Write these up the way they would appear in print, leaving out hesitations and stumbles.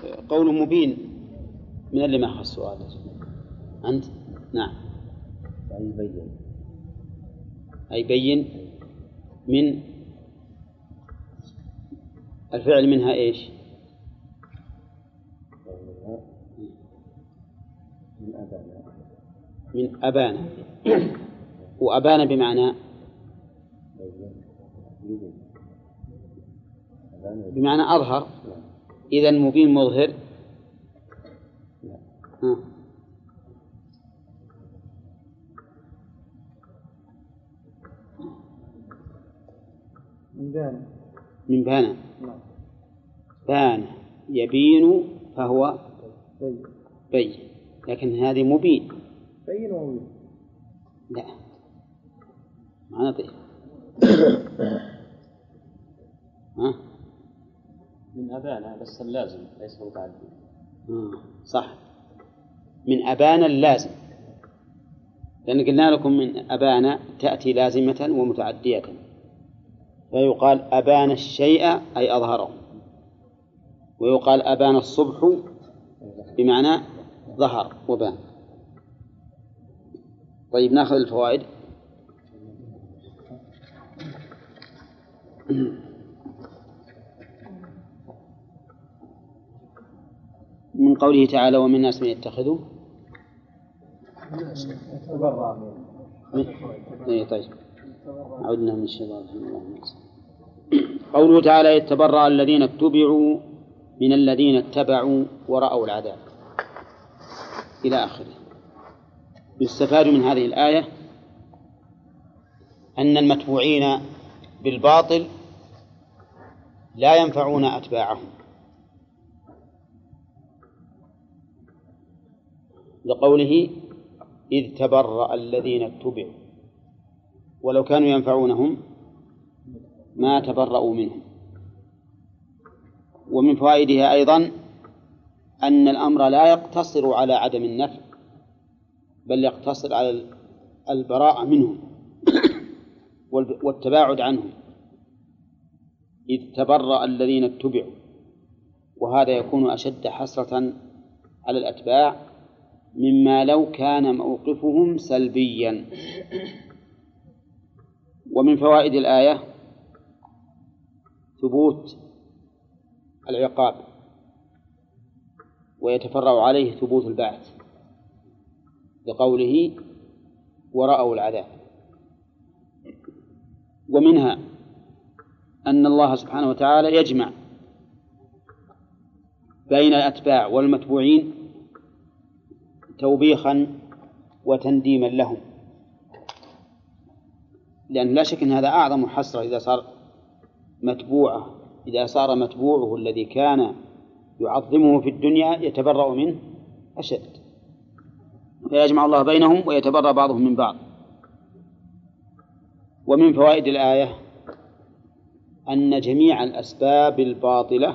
قول مبين من اللي ما أخذ السؤال أنت؟ نعم. أي بين من الفعل منها إيش؟ من أبانا. وأبانا بمعنى أظهر. إذن مبين مظهر. من بان. بان يبين فهو بين، لكن هذه مبين. بين ومبين. لا ما نطيق. من أبانا بس اللازم ليس متعدي. صح، من أبانا اللازم، لأن قلنا لكم من أبانا تأتي لازمة ومتعدية، فيقال أبان الشيء أي أظهره، ويقال أبان الصبح بمعنى ظهر وبان. طيب نأخذ الفوائد. من قوله تعالى ومن الناس من يتخذوا. طيب عدنا من الشيطان. قوله تعالى يتبرأ الذين اتبعوا من الذين اتبعوا ورأوا العذاب إلى آخره. يستفاد من هذه الآية أن المتبوعين بالباطل لا ينفعون أتباعهم، لقوله إذ تبرأ الذين اتبعوا، ولو كانوا ينفعونهم ما تبرأوا منهم. ومن فوائدها أيضا أن الأمر لا يقتصر على عدم النفع، بل يقتصر على البراءة منهم والتباعد عنهم. إذ تبرأ الذين اتبعوا، وهذا يكون أشد حسرة على الأتباع مما لو كان موقفهم سلبيا. ومن فوائد الآية ثبوت العقاب، ويتفرع عليه ثبوت البعث، لقوله ورأوا العذاب. ومنها أن الله سبحانه وتعالى يجمع بين الأتباع والمتبوعين توبيخا وتنديما لهم، لأن لا شك أن هذا أعظم حسرة إذا صار متبوعه الذي كان يعظمه في الدنيا يتبرأ منه أشد. فيجمع الله بينهم ويتبرأ بعضهم من بعض. ومن فوائد الآية أن جميع الأسباب الباطلة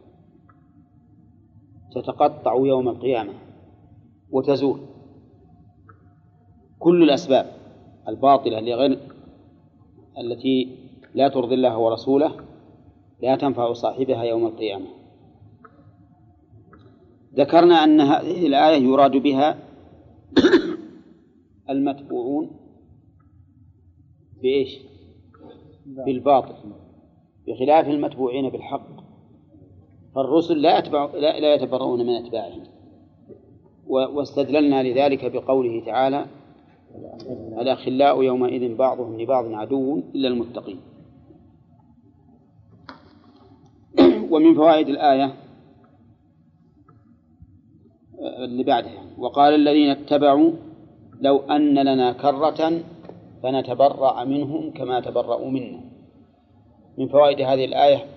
تتقطع يوم القيامة وتزول. كل الأسباب الباطلة التي لا ترضي الله ورسوله لا تنفع صاحبها يوم القيامة. ذكرنا أن هذه الآية يراد بها المتبوعون بإيش؟ بالباطل، بخلاف المتبوعين بالحق. فالرسل لا يتبرؤون من أتباعهم. واستدللنا لذلك بقوله تعالى الأخلاء يومئذ بعضهم لبعض عدو إلا المتقين. ومن فوائد الآية اللي بعدها وقال الذين اتبعوا لو أن لنا كرة فنتبرأ منهم كما تبرأوا منا. من فوائد هذه الآية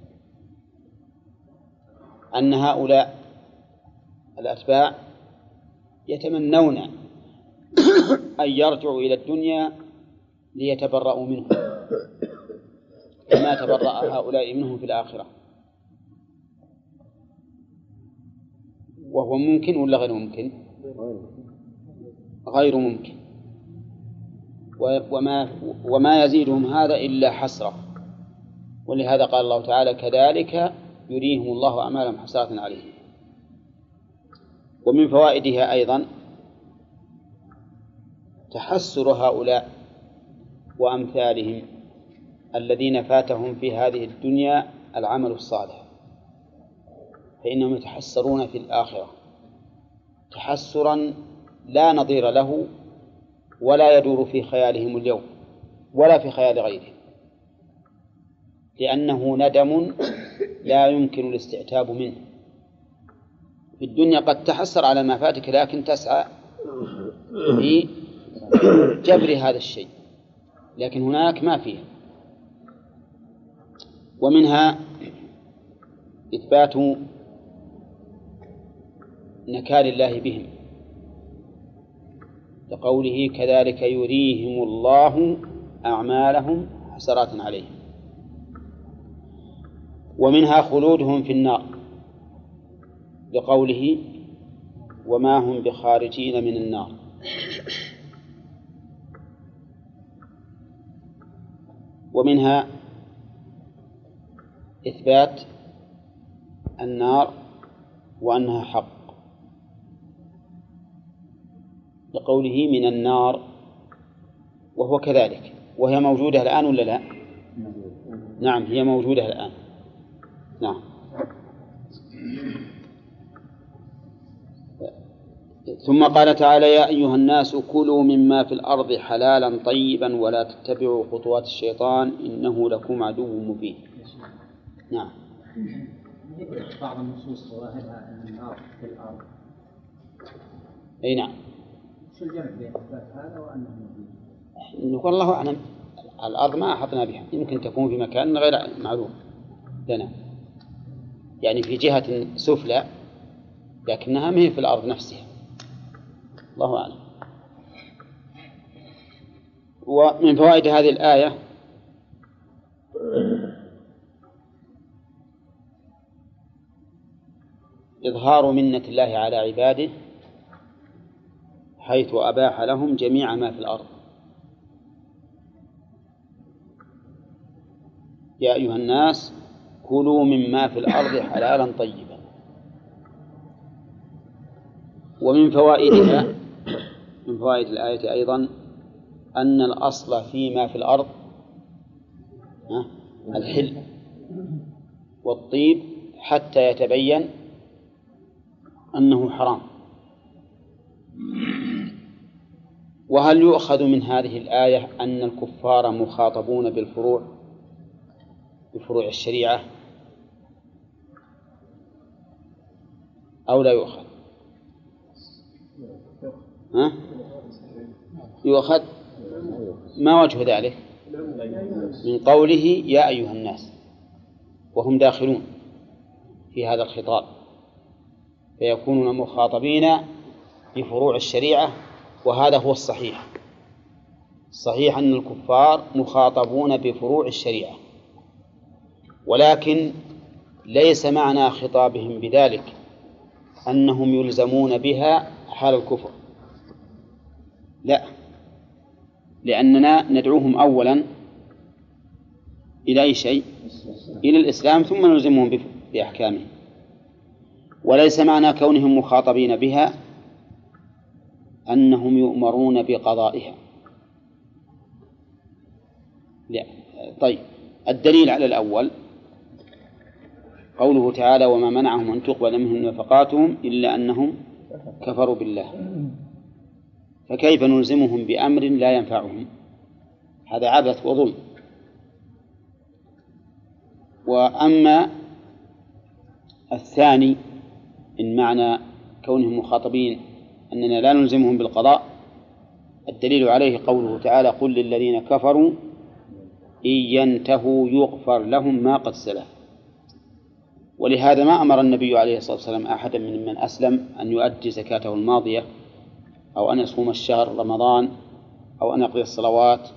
أن هؤلاء الأتباع يتمنون أن يرجعوا إلى الدنيا ليتبرأوا منهم كما تبرأ هؤلاء منهم في الآخرة. وهو ممكن ولا غير ممكن؟ غير ممكن. وما يزيدهم هذا إلا حسرة. ولهذا قال الله تعالى كذلك يريهم الله أعمالهم حسرات عليهم. ومن فوائدها أيضا تحسر هؤلاء وأمثالهم الذين فاتهم في هذه الدنيا العمل الصالح، فإنهم يتحسرون في الآخرة تحسرا لا نظير له ولا يدور في خيالهم اليوم ولا في خيال غيرهم، لأنه ندم لا يمكن الاستعتاب منه. في الدنيا قد تحسر على ما فاتك، لكن تسعى في جبر هذا الشيء، لكن هناك ما فيه. ومنها إثبات نكال الله بهم، لقوله كذلك يريهم الله أعمالهم حسرات عليهم. ومنها خلودهم في النار، لقوله وما هم بخارجين من النار. ومنها إثبات النار وأنها حق، لقوله من النار، وهو كذلك، وهي موجودة الآن ولا لا؟ نعم هي موجودة الآن. نعم. ثم قال تعالى يا أيها الناس كلوا مما في الأرض حلالا طيبا ولا تتبعوا خطوات الشيطان إنه لكم عدو مبين. نعم. بعض النصوص ظواهرها أن النار في الأرض. أي نعم. شو الجمع بين إثبات هذا وأنه مبين؟ نقول الله أعلم، الأرض ما أحطنا بها، يمكن تكون في مكان غير معلوم لنا، يعني في جهة سفلى لكنها ما هي في الأرض نفسها، الله أعلم. ومن فوائد هذه الآية إظهار منة الله على عباده حيث أباح لهم جميع ما في الأرض. يا أيها الناس كلوا مما في الأرض حلالا طيبا. ومن فوائدها من فوائد الآية أيضا أن الأصل فيما في الأرض الحل والطيب حتى يتبين أنه حرام. وهل يؤخذ من هذه الآية أن الكفار مخاطبون بفروع الشريعة أو لا يؤخذ؟ يؤخذ. ما وجه ذلك؟ من قوله يا أيها الناس، وهم داخلون في هذا الخطاب، فيكونون مخاطبين بفروع الشريعة، وهذا هو الصحيح. الصحيح أن الكفار مخاطبون بفروع الشريعة، ولكن ليس معنى خطابهم بذلك أنهم يلزمون بها حال الكفر، لا، لأننا ندعوهم أولا إلى أي شيء؟ إلى الإسلام، ثم نلزمهم بأحكامه. وليس معنى كونهم مخاطبين بها أنهم يؤمرون بقضائها، لا. طيب، الدليل على الأول قوله تعالى وما منعهم أن تقبل منهم نفقاتهم إلا أنهم كفروا بالله. فكيف نلزمهم بأمر لا ينفعهم؟ هذا عبث وظلم. وأما الثاني إن معنى كونهم مخاطبين أننا لا نلزمهم بالقضاء، الدليل عليه قوله تعالى قل للذين كفروا إن ينتهوا يغفر لهم ما قد سلف. ولهذا ما أمر النبي عليه الصلاة والسلام أحدا من أسلم أن يؤدي زكاته الماضية أو أن يصوم الشهر رمضان أو أن يقضي الصلوات.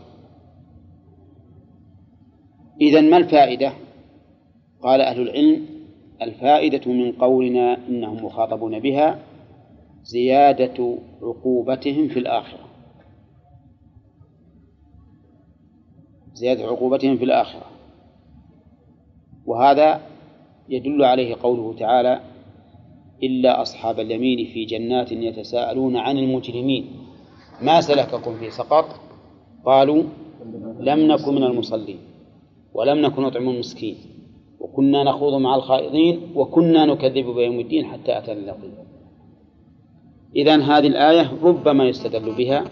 إذن ما الفائدة؟ قال أهل العلم الفائدة من قولنا إنهم مخاطبون بها زيادة عقوبتهم في الآخرة، زيادة عقوبتهم في الآخرة. وهذا يدل عليه قوله تعالى إلا أصحاب اليمين في جنات يتساءلون عن المجرمين ما سلككم في سقر قالوا لم نكن من المصلين ولم نكن نطعم المسكين وكنا نخوض مع الخائضين وكنا نكذب بيوم الدين حتى أتانا اليقين. إذن هذه الآية ربما يستدل بها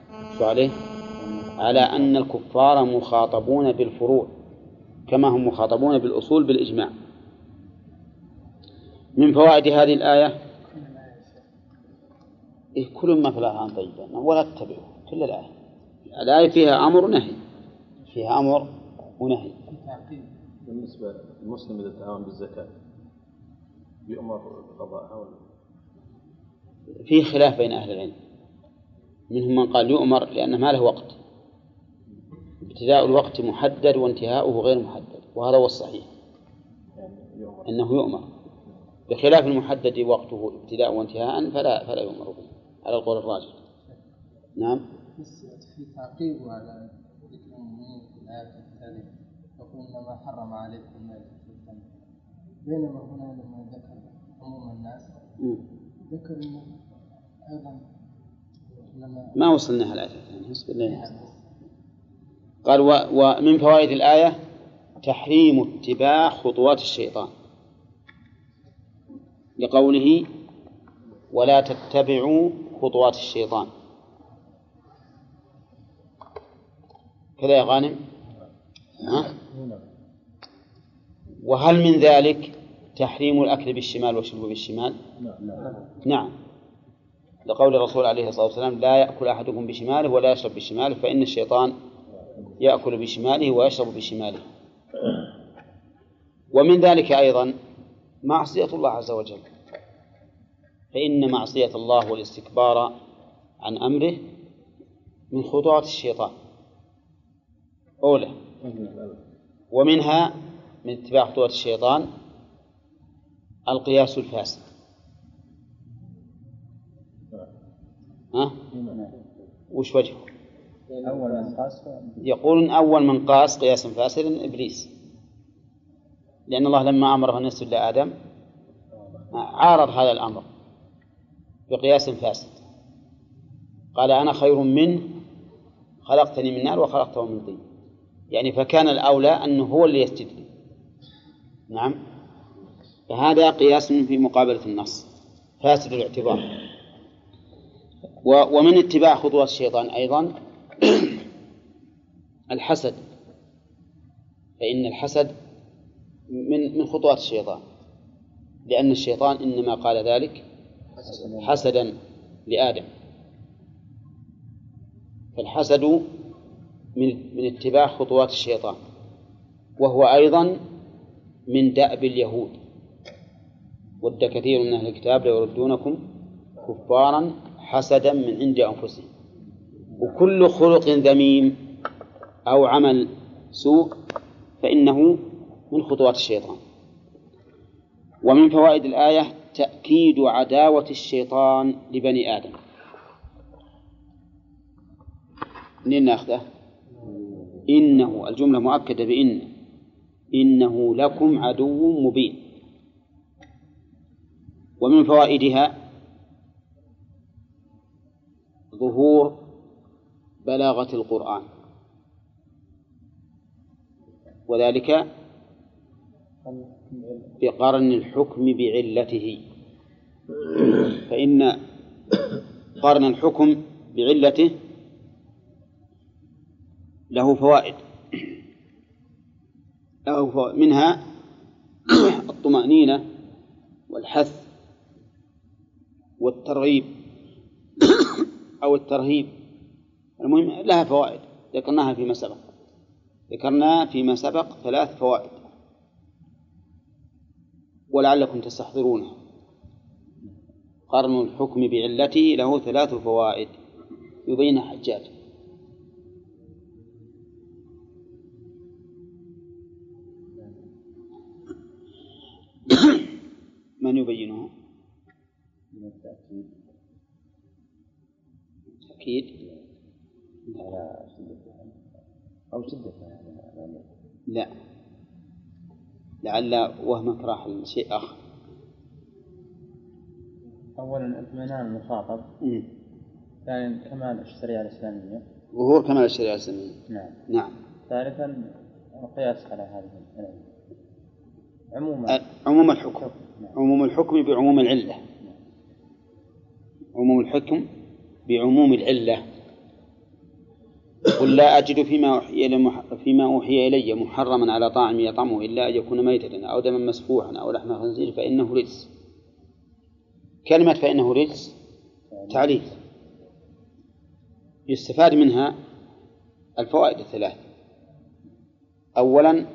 على أن الكفار مخاطبون بالفروع كما هم مخاطبون بالأصول بالإجماع. من فوائد هذه الآية كل ما في الآية طيبا ولا تتبعوا كل الآية فيها أمر ونهي، فيها أمر ونهي. بالنسبة للمسلم إذا تعاون بالزكاة يؤمر بقضائها ولا؟ فيه خلاف بين أهل العلم، منهم من قال يؤمر لأن ما له وقت، ابتداء الوقت محدد وانتهاؤه غير محدد، وهذا هو الصحيح أنه يؤمر، بخلاف المحدد وقته ابتداء وانتهاء فلا يؤمر به على القول الراجح. نعم. في تعقيب على ذكر المؤمنين في الآية الثالثة يقول إنما حرم عليكم الميتة والدم، بينما هنا لما ذكر عموم الناس ذكر إنه أيضا ما وصلنا الآية الثانية. قال ومن فوائد الآية تحريم اتباع خطوات الشيطان لقوله ولا تتبعوا خطوات الشيطان. كذا يا غانم؟ وهل من ذلك تحريم الأكل بالشمال والشرب بالشمال؟ نعم، لقول الرسول عليه الصلاة والسلام لا يأكل أحدكم بشماله ولا يشرب بشماله فإن الشيطان يأكل بشماله ويشرب بشماله. ومن ذلك أيضا معصية الله عز وجل، فإن معصية الله والاستكبار عن أمره من خطوات الشيطان أولى، ومنها من اتباع خطوات الشيطان القياس الفاسد. وش وجهه؟ يقولون أول من قاس قياسا فاسدا إبليس، لأن الله لما أمره أن يسجد لآدم عارض هذا الأمر بقياس فاسد، قال أنا خير منه خلقتني من نار وخلقته من طين، يعني فكان الأولى أنه هو اللي يسجد لي. نعم، فهذا قياس في مقابلة النص فاسد الاعتبار. ومن اتباع خطوات الشيطان أيضا الحسد، فإن الحسد من خطوات الشيطان، لأن الشيطان إنما قال ذلك حسدا لآدم، فالحسد من اتباع خطوات الشيطان، وهو أيضا من دأب اليهود، ود كثير من أهل الكتاب ليردونكم كفارا حسدا من عند أنفسهم. وكل خلق ذميم أو عمل سوء فإنه من خطوات الشيطان. ومن فوائد الآية تأكيد عداوة الشيطان لبني آدم. منين نأخذه؟ إنه الجملة مؤكدة إنه لكم عدو مبين. ومن فوائدها ظهور بلاغة القرآن، وذلك بقرن الحكم بعلته، فإن قرن الحكم بعلته له فوائد، منها الطمأنينة والحث والترغيب أو الترهيب. المهم لها فوائد ذكرناها فيما سبق 3 فوائد ولعلكم تستحضرونها. قرن الحكم بعلته له 3 فوائد يبين حجاج. من يبينها؟ تأكيد أو شدة لا، لعل وهمك راح لشيء آخر. أولا اطمئنان المخاطب، ثانيا كمال الشريعة الإسلامية، ظهور كمال الشريعة الإسلامية. نعم. ثالثا القياس على هذه عموم الحكم. عموم الحكم بعموم العلة. عموم الحكم بعموم العلة. قل لا أجد فيما أوحي إلي محرما على طاعم يطعمه إلا أن يكون ميتة أو دما مسفوحا أو لحم خنزير فإنه رجس. كلمة فإنه رجس تعليل يستفاد منها الفوائد الثلاث. أولا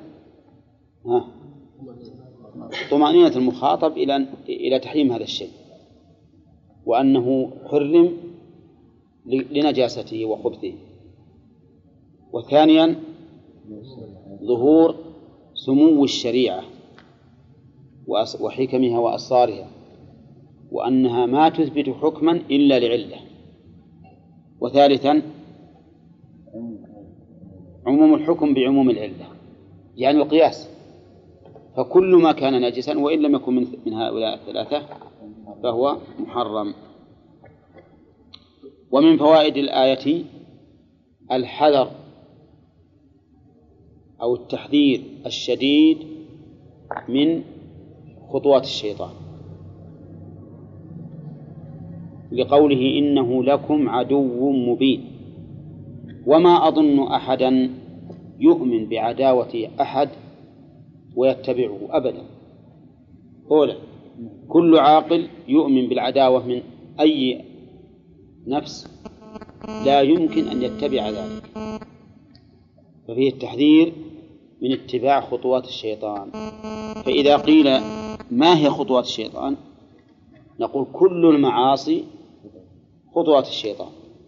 طمأنينة المخاطب إلى تحريم هذا الشيء وأنه حرم لنجاسته وخبثه. وثانيا ظهور سمو الشريعة وحكمها وأسرارها وأنها ما تثبت حكما إلا لعلة. وثالثا عموم الحكم بعموم العلة، يعني القياس، فكل ما كان نجسا وإن لم يكن من هؤلاء الثلاثة فهو محرم. ومن فوائد الآية الحذر أو التحذير الشديد من خطوات الشيطان، لقوله إنه لكم عدو مبين. وما أظن أحدا يؤمن بعداوة أحد ويتبعه أبدا. أولا كل عاقل يؤمن بالعداوة من أي نفس لا يمكن أن يتبع ذلك، ففيه التحذير من اتباع خطوات الشيطان. فإذا قيل ما هي خطوات الشيطان نقول كل المعاصي خطوات الشيطان،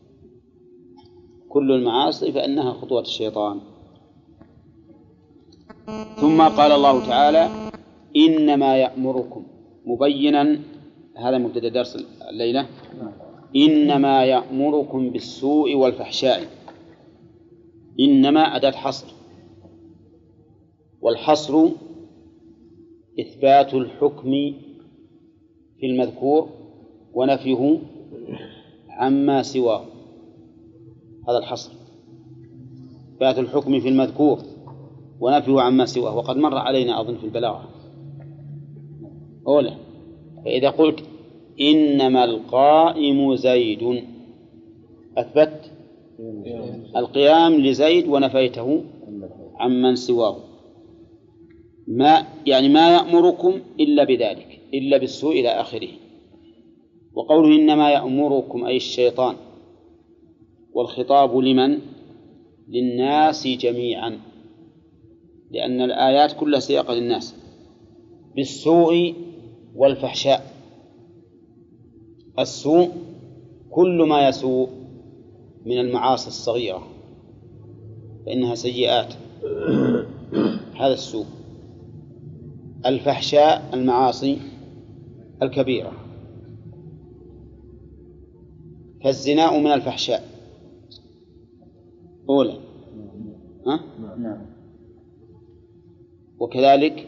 كل المعاصي فإنها خطوات الشيطان. ثم قال الله تعالى إنما يأمركم، مبينا هذا مبتدأ درس الليلة، إنما يأمركم بالسوء والفحشاء. إنما أداة حصر، والحصر إثبات الحكم في المذكور ونفيه عما سواه، هذا الحصر، إثبات الحكم في المذكور ونفيه عما سواه. وقد مر علينا أظن في البلاغة. أولا فإذا قلت إنما القائم زيد أثبت القيام لزيد ونفيته عمن سواه، ما يأمركم إلا بذلك، إلا بالسوء إلى آخره. وقوله إنما يأمركم أي الشيطان، والخطاب لمن؟ للناس جميعا، لأن الآيات كلها سياقة للناس، بالسوء والفحشاء. السوء كل ما يسوء من المعاصي الصغيرة فإنها سيئات، هذا السوء. الفحشاء المعاصي الكبيرة، فالزنا من الفحشاء أولا، وكذلك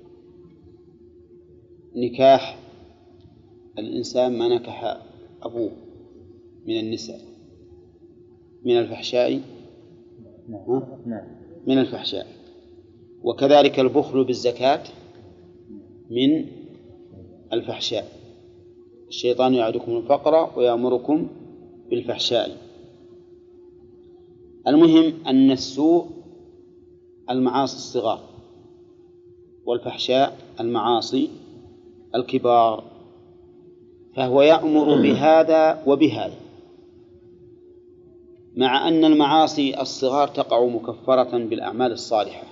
نكاح الإنسان ما نكح أبوه من النساء من الفحشاء، من الفحشاء. وكذلك البخل بالزكاة من الفحشاء. الشيطان يعدكم الفقر ويأمركم بالفحشاء. المهم أن السوء المعاصي الصغار، والفحشاء المعاصي الكبار، فهو يأمر بهذا وبهذا، مع أن المعاصي الصغار تقع مكفرة بالأعمال الصالحة،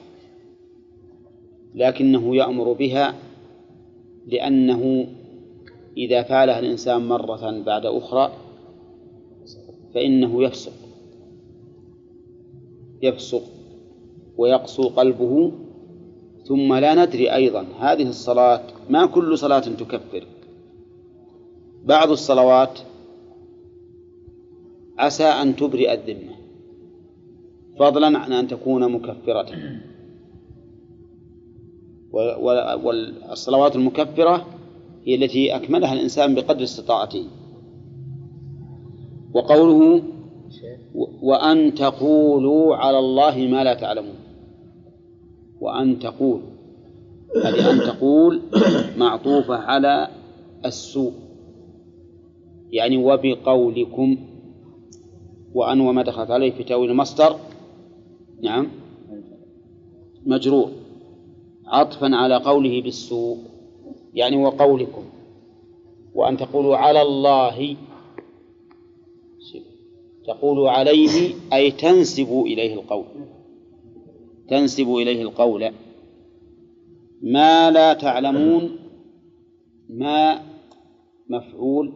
لكنه يأمر بها لأنه إذا فعلها الإنسان مرة بعد أخرى فإنه يفسق ويقسو قلبه. ثم لا ندري أيضا هذه الصلاة ما كل صلاة تكفر، بعض الصلوات عسى أن تبرئ الذمة فضلا عن أن تكون مكفرة. والصلوات المكفرة هي التي أكملها الإنسان بقدر استطاعته. وقوله وأن تقولوا على الله ما لا تعلمون، وأن تقول، هذه أن تقول معطوفة على السوء، يعني وبقولكم، وأن وما دخلت عليه في تأويل المصدر نعم مجرور عطفا على قوله بالسوء، يعني وقولكم. وأن تقولوا على الله، تقولوا عليه أي تنسبوا إليه القول، تنسبوا إليه القول. ما لا تعلمون، ما مفعول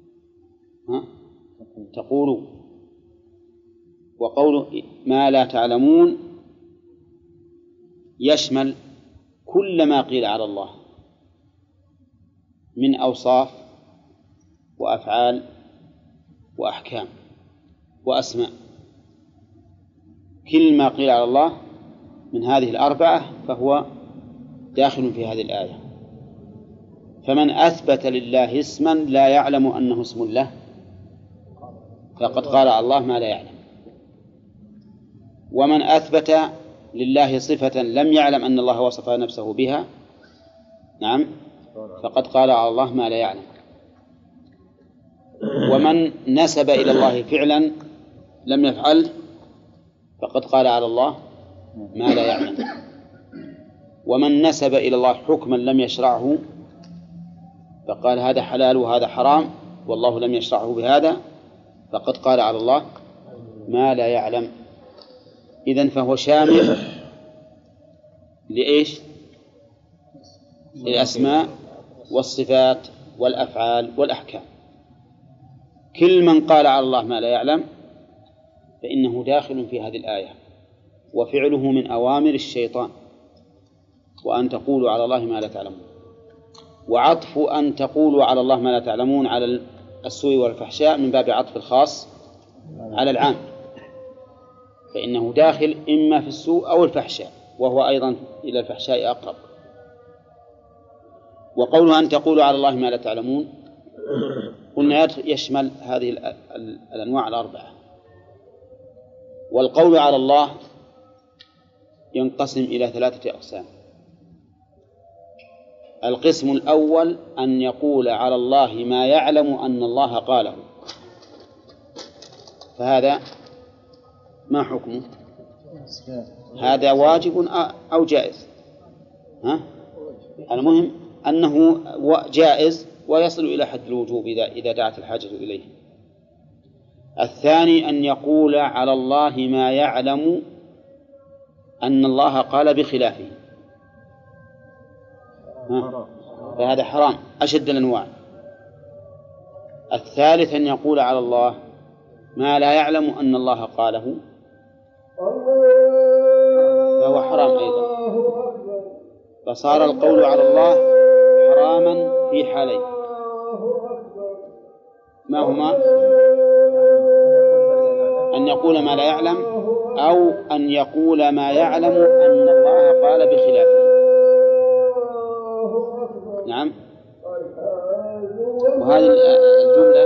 تقولوا، وقول ما لا تعلمون يشمل كل ما قيل على الله من أوصاف وأفعال وأحكام وأسماء، كل ما قيل على الله من هذه الأربعة فهو داخل في هذه الآية. فمن أثبت لله اسما لا يعلم أنه اسم له فقد قال على الله ما لا يعلم، ومن أثبت لله صفة لم يعلم أن الله وصف نفسه بها نعم فقد قال على الله ما لا يعلم، ومن نسب إلى الله فعلا لم يفعله فقد قال على الله ما لا يعلم، ومن نسب إلى الله حكما لم يشرعه فقال هذا حلال وهذا حرام والله لم يشرعه بهذا فقد قال على الله ما لا يعلم. إذن فهو شامل لإيش؟ للأسماء والصفات والأفعال والأحكام. كل من قال على الله ما لا يعلم فإنه داخل في هذه الآية، وفعله من أوامر الشيطان، وأن تقولوا على الله ما لا تعلمون. وعطف أن تقولوا على الله ما لا تعلمون على السوء والفحشاء من باب عطف الخاص على العام، فإنه داخل إما في السوء أو الفحشاء، وهو أيضا إلى الفحشاء أقرب. وقولوا أن تقولوا على الله ما لا تعلمون قلنا يشمل هذه الأنواع الأربعة. والقول على الله ينقسم إلى 3 أقسام. القسم الأول أن يقول على الله ما يعلم أن الله قاله، فهذا ما حكمه؟ هذا واجب أو جائز؟ المهم أنه جائز ويصل إلى حد الوجوب إذا دعت الحاجة إليه. الثاني أن يقول على الله ما يعلم أن الله قال بخلافه، فهذا حرام أشد الأنواع. الثالث أن يقول على الله ما لا يعلم أن الله قاله، فهو حرام أيضا. فصار القول على الله حراما في حالين، ما هما؟ أن يقول ما لا يعلم، أو أن يقول ما يعلم أن الله قال بخلافه. نعم. وهذه الجملة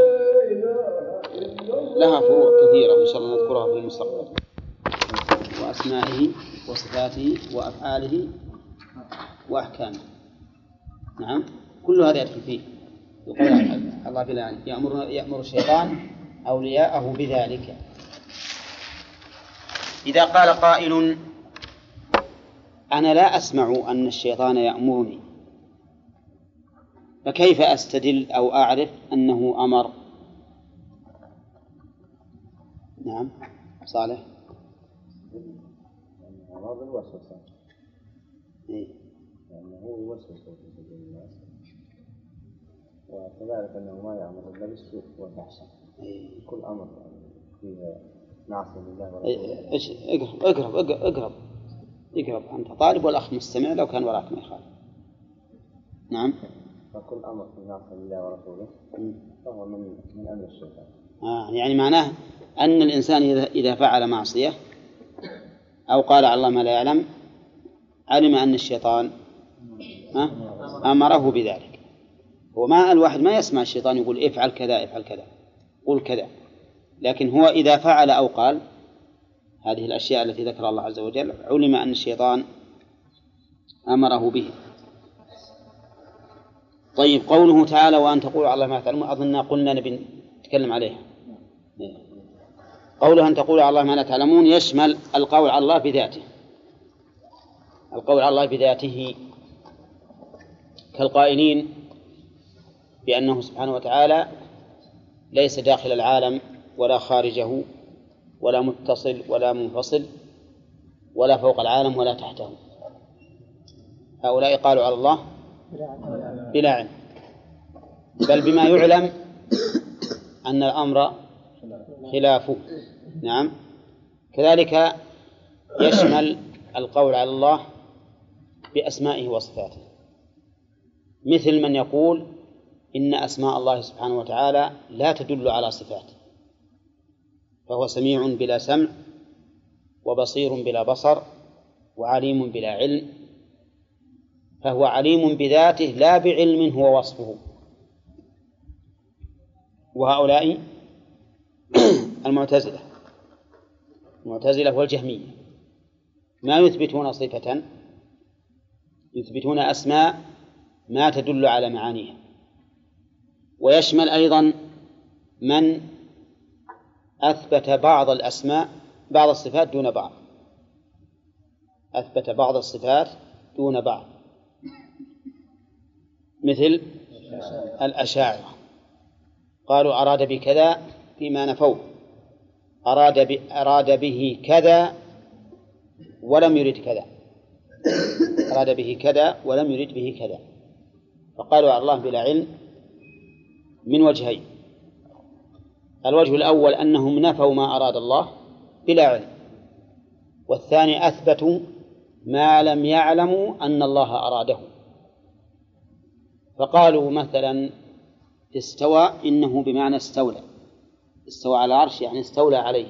لها فروع كثيرة إن شاء الله نذكرها في المستقبل، وأسمائه وصفاته وأفعاله وأحكامه. نعم، كل هذا يدخل فيه. يقول الله بالله يأمر الشيطان أولياءه بذلك. إذا قال قائل أنا لا أسمع أن الشيطان يأمرني، فكيف أستدل أو أعرف أنه أمر؟ نعم صالح. هذا الوسوسة، يعني هو يوسوس في الناس، وكذلك أنه ما يأمر إلا بالسوء والفحشاء. كل أمر فيه نعصي لله ورسوله. اقرب أنت طالب والأخ مستمع، لو كان وراك ما يخالف. نعم. فكل أمر فيه نعصي لله ورسوله فهو من أمر الشيطان. يعني معناه أن الإنسان إذا فعل معصية أو قال على الله ما لا يعلم علم أن الشيطان أمره بذلك. هو ما الواحد ما يسمع الشيطان يقول افعل كذا افعل كذا قل كذا، لكن هو إذا فعل أو قال هذه الأشياء التي ذكر الله عز وجل علم أن الشيطان أمره به. طيب، قوله تعالى وأن تقولوا على الله ما تعلمون، أظننا قلنا نبي نتكلم عليها. قوله أن تقولوا على الله ما لا تعلمون يشمل القول على الله بذاته، القول على الله بذاته كالقائلين بأنه سبحانه وتعالى ليس داخل العالم ولا خارجه ولا متصل ولا منفصل ولا فوق العالم ولا تحته. هؤلاء قالوا على الله بلا علم، بل بما يعلم أن الأمر خلافه. نعم، كذلك يشمل القول على الله بأسمائه وصفاته، مثل من يقول إن أسماء الله سبحانه وتعالى لا تدل على صفاته، فهو سميع بلا سمع وبصير بلا بصر وعليم بلا علم، فهو عليم بذاته لا بعلم هو وصفه. وهؤلاء المعتزلة والجهمية ما يثبتون صفة، يثبتون أسماء ما تدل على معانيها. ويشمل أيضا من أثبت بعض الأسماء بعض الصفات دون بعض، أثبت بعض الصفات دون بعض، مثل الأشاعرة قالوا أراد بكذا فيما نفوه، أراد به كذا ولم يرد كذا، أراد به كذا ولم يرد به كذا، فقالوا على الله بلا علم من وجهين: الوجه الأول أنهم نفوا ما أراد الله بلا علم، والثاني أثبتوا ما لم يعلموا أن الله أراده. فقالوا مثلا استوى إنه بمعنى استولى، استوى على العرش يعني استولى عليه.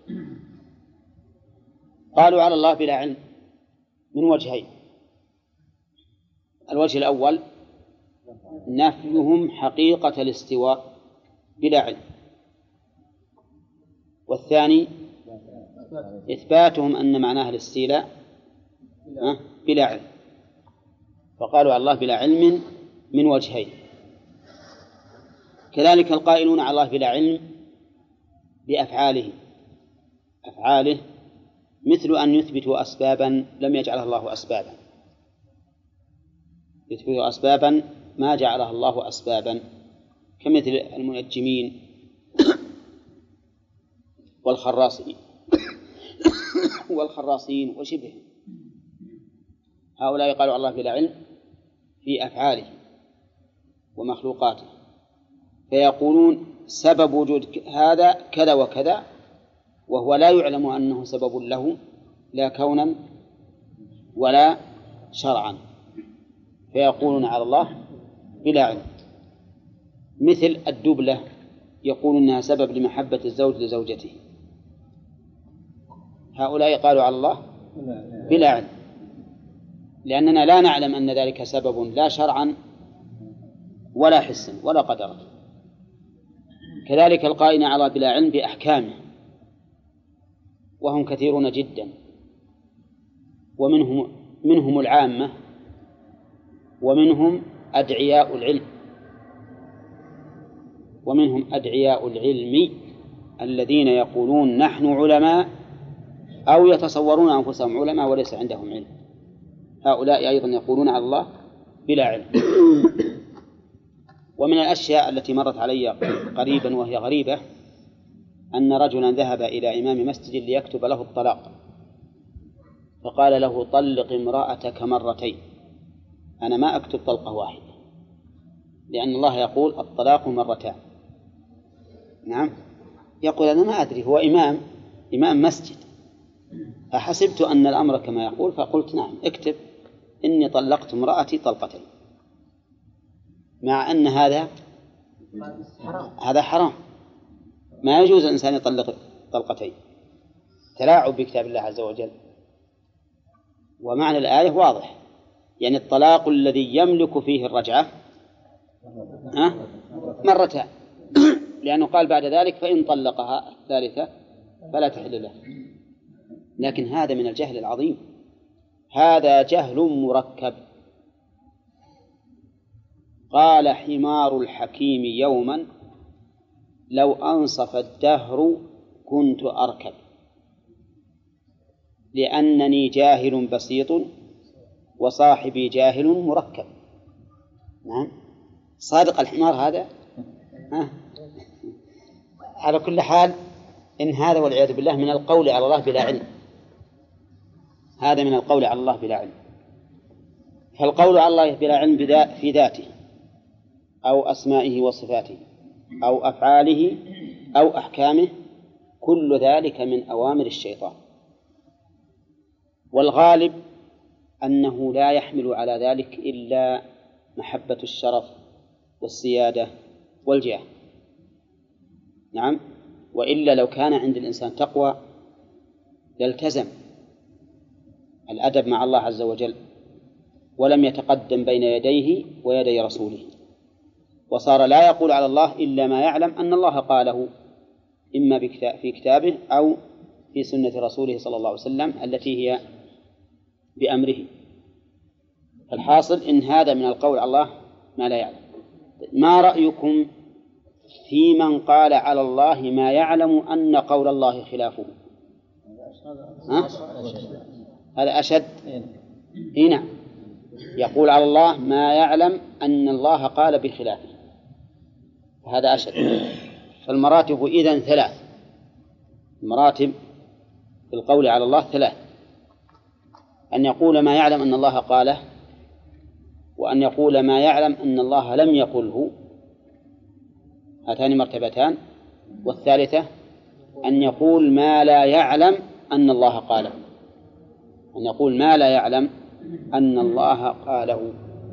قالوا على الله بلا علم من وجهين: الوجه الأول نفيهم حقيقة الاستواء بلا علم، والثاني إثباتهم أن معناه الاستيلاء بلا علم. فقالوا على الله بلا علم من وجهين. كذلك القائلون على الله بلا علم بأفعاله، أفعاله مثل أن يثبتوا أسبابا لم يجعلها الله أسبابا، يثبتوا أسبابا ما جعلها الله أسبابا، كمثل المنجمين والخراصين وشبههم. هؤلاء قالوا الله بلا علم في أفعاله ومخلوقاته، فيقولون سبب وجود هذا كذا وكذا، وهو لا يعلم أنه سبب له لا كونا ولا شرعا، فيقولون على الله بلا علم. مثل الدبلة يقول إنها سبب لمحبة الزوج لزوجته، هؤلاء قالوا على الله بلا علم، لأننا لا نعلم أن ذلك سبب لا شرعا ولا حسا ولا قدرا. كذلك القائلين على الله بلا علم بأحكامه، وهم كثيرون جدا، ومنهم العامة ومنهم أدعياء العلم، ومنهم أدعياء العلم الذين يقولون نحن علماء أو يتصورون أنفسهم علماء وليس عندهم علم، هؤلاء أيضا يقولون على الله بلا علم. ومن الأشياء التي مرت علي قريبا وهي غريبة أن رجلا ذهب إلى إمام مسجد ليكتب له الطلاق، فقال له طلق امرأتك مرتين. أنا ما أكتب طلقة واحدة، لأن الله يقول الطلاق مرتان. نعم، يقول أنا ما أدري، هو إمام مسجد، فحسبت أن الأمر كما يقول، فقلت نعم اكتب إني طلقت امرأتي طلقتين، مع أن هذا حرام، ما يجوز الإنسان يطلق طلقتين، تلاعب بكتاب الله عز وجل. ومعنى الآية واضح، يعني الطلاق الذي يملك فيه الرجعة مرتان لأنه قال بعد ذلك فإن طلقها الثالثة فلا تحل له. لكن هذا من الجهل العظيم، هذا جهل مركب. قال حمار الحكيم يوما لو أنصف الدهر كنت أركب لأنني جاهل بسيط وصاحبي جاهل مركب. نعم صادق الحمار هذا. على كل حال إن هذا والعياذ بالله من القول على الله بلا علم، هذا من القول على الله بلا علم. فالقول على الله بلا علم في ذاته أو أسمائه وصفاته أو أفعاله أو أحكامه كل ذلك من أوامر الشيطان، والغالب أنه لا يحمل على ذلك إلا محبة الشرف والسيادة والجاه. نعم، وإلا لو كان عند الإنسان تقوى لالتزم الأدب مع الله عز وجل ولم يتقدم بين يديه ويدي رسوله، وصار لا يقول على الله إلا ما يعلم أن الله قاله إما في كتابه أو في سنة رسوله صلى الله عليه وسلم التي هي بأمره. الحاصل إن هذا من القول على الله ما لا يعلم. ما رأيكم في من قال على الله ما يعلم أن قول الله خلافه؟ هذا أشد. هنا يقول على الله ما يعلم أن الله قال بخلافه، هذا أشد. فالمراتب إذن ثلاث، المراتب في القول على الله ثلاث: أن يقول ما يعلم أن الله قاله، وأن يقول ما يعلم أن الله لم يقله، هاتان مرتبتان. والثالثة أن يقول ما لا يعلم أن الله قاله، أن يقول ما لا يعلم أن الله قاله.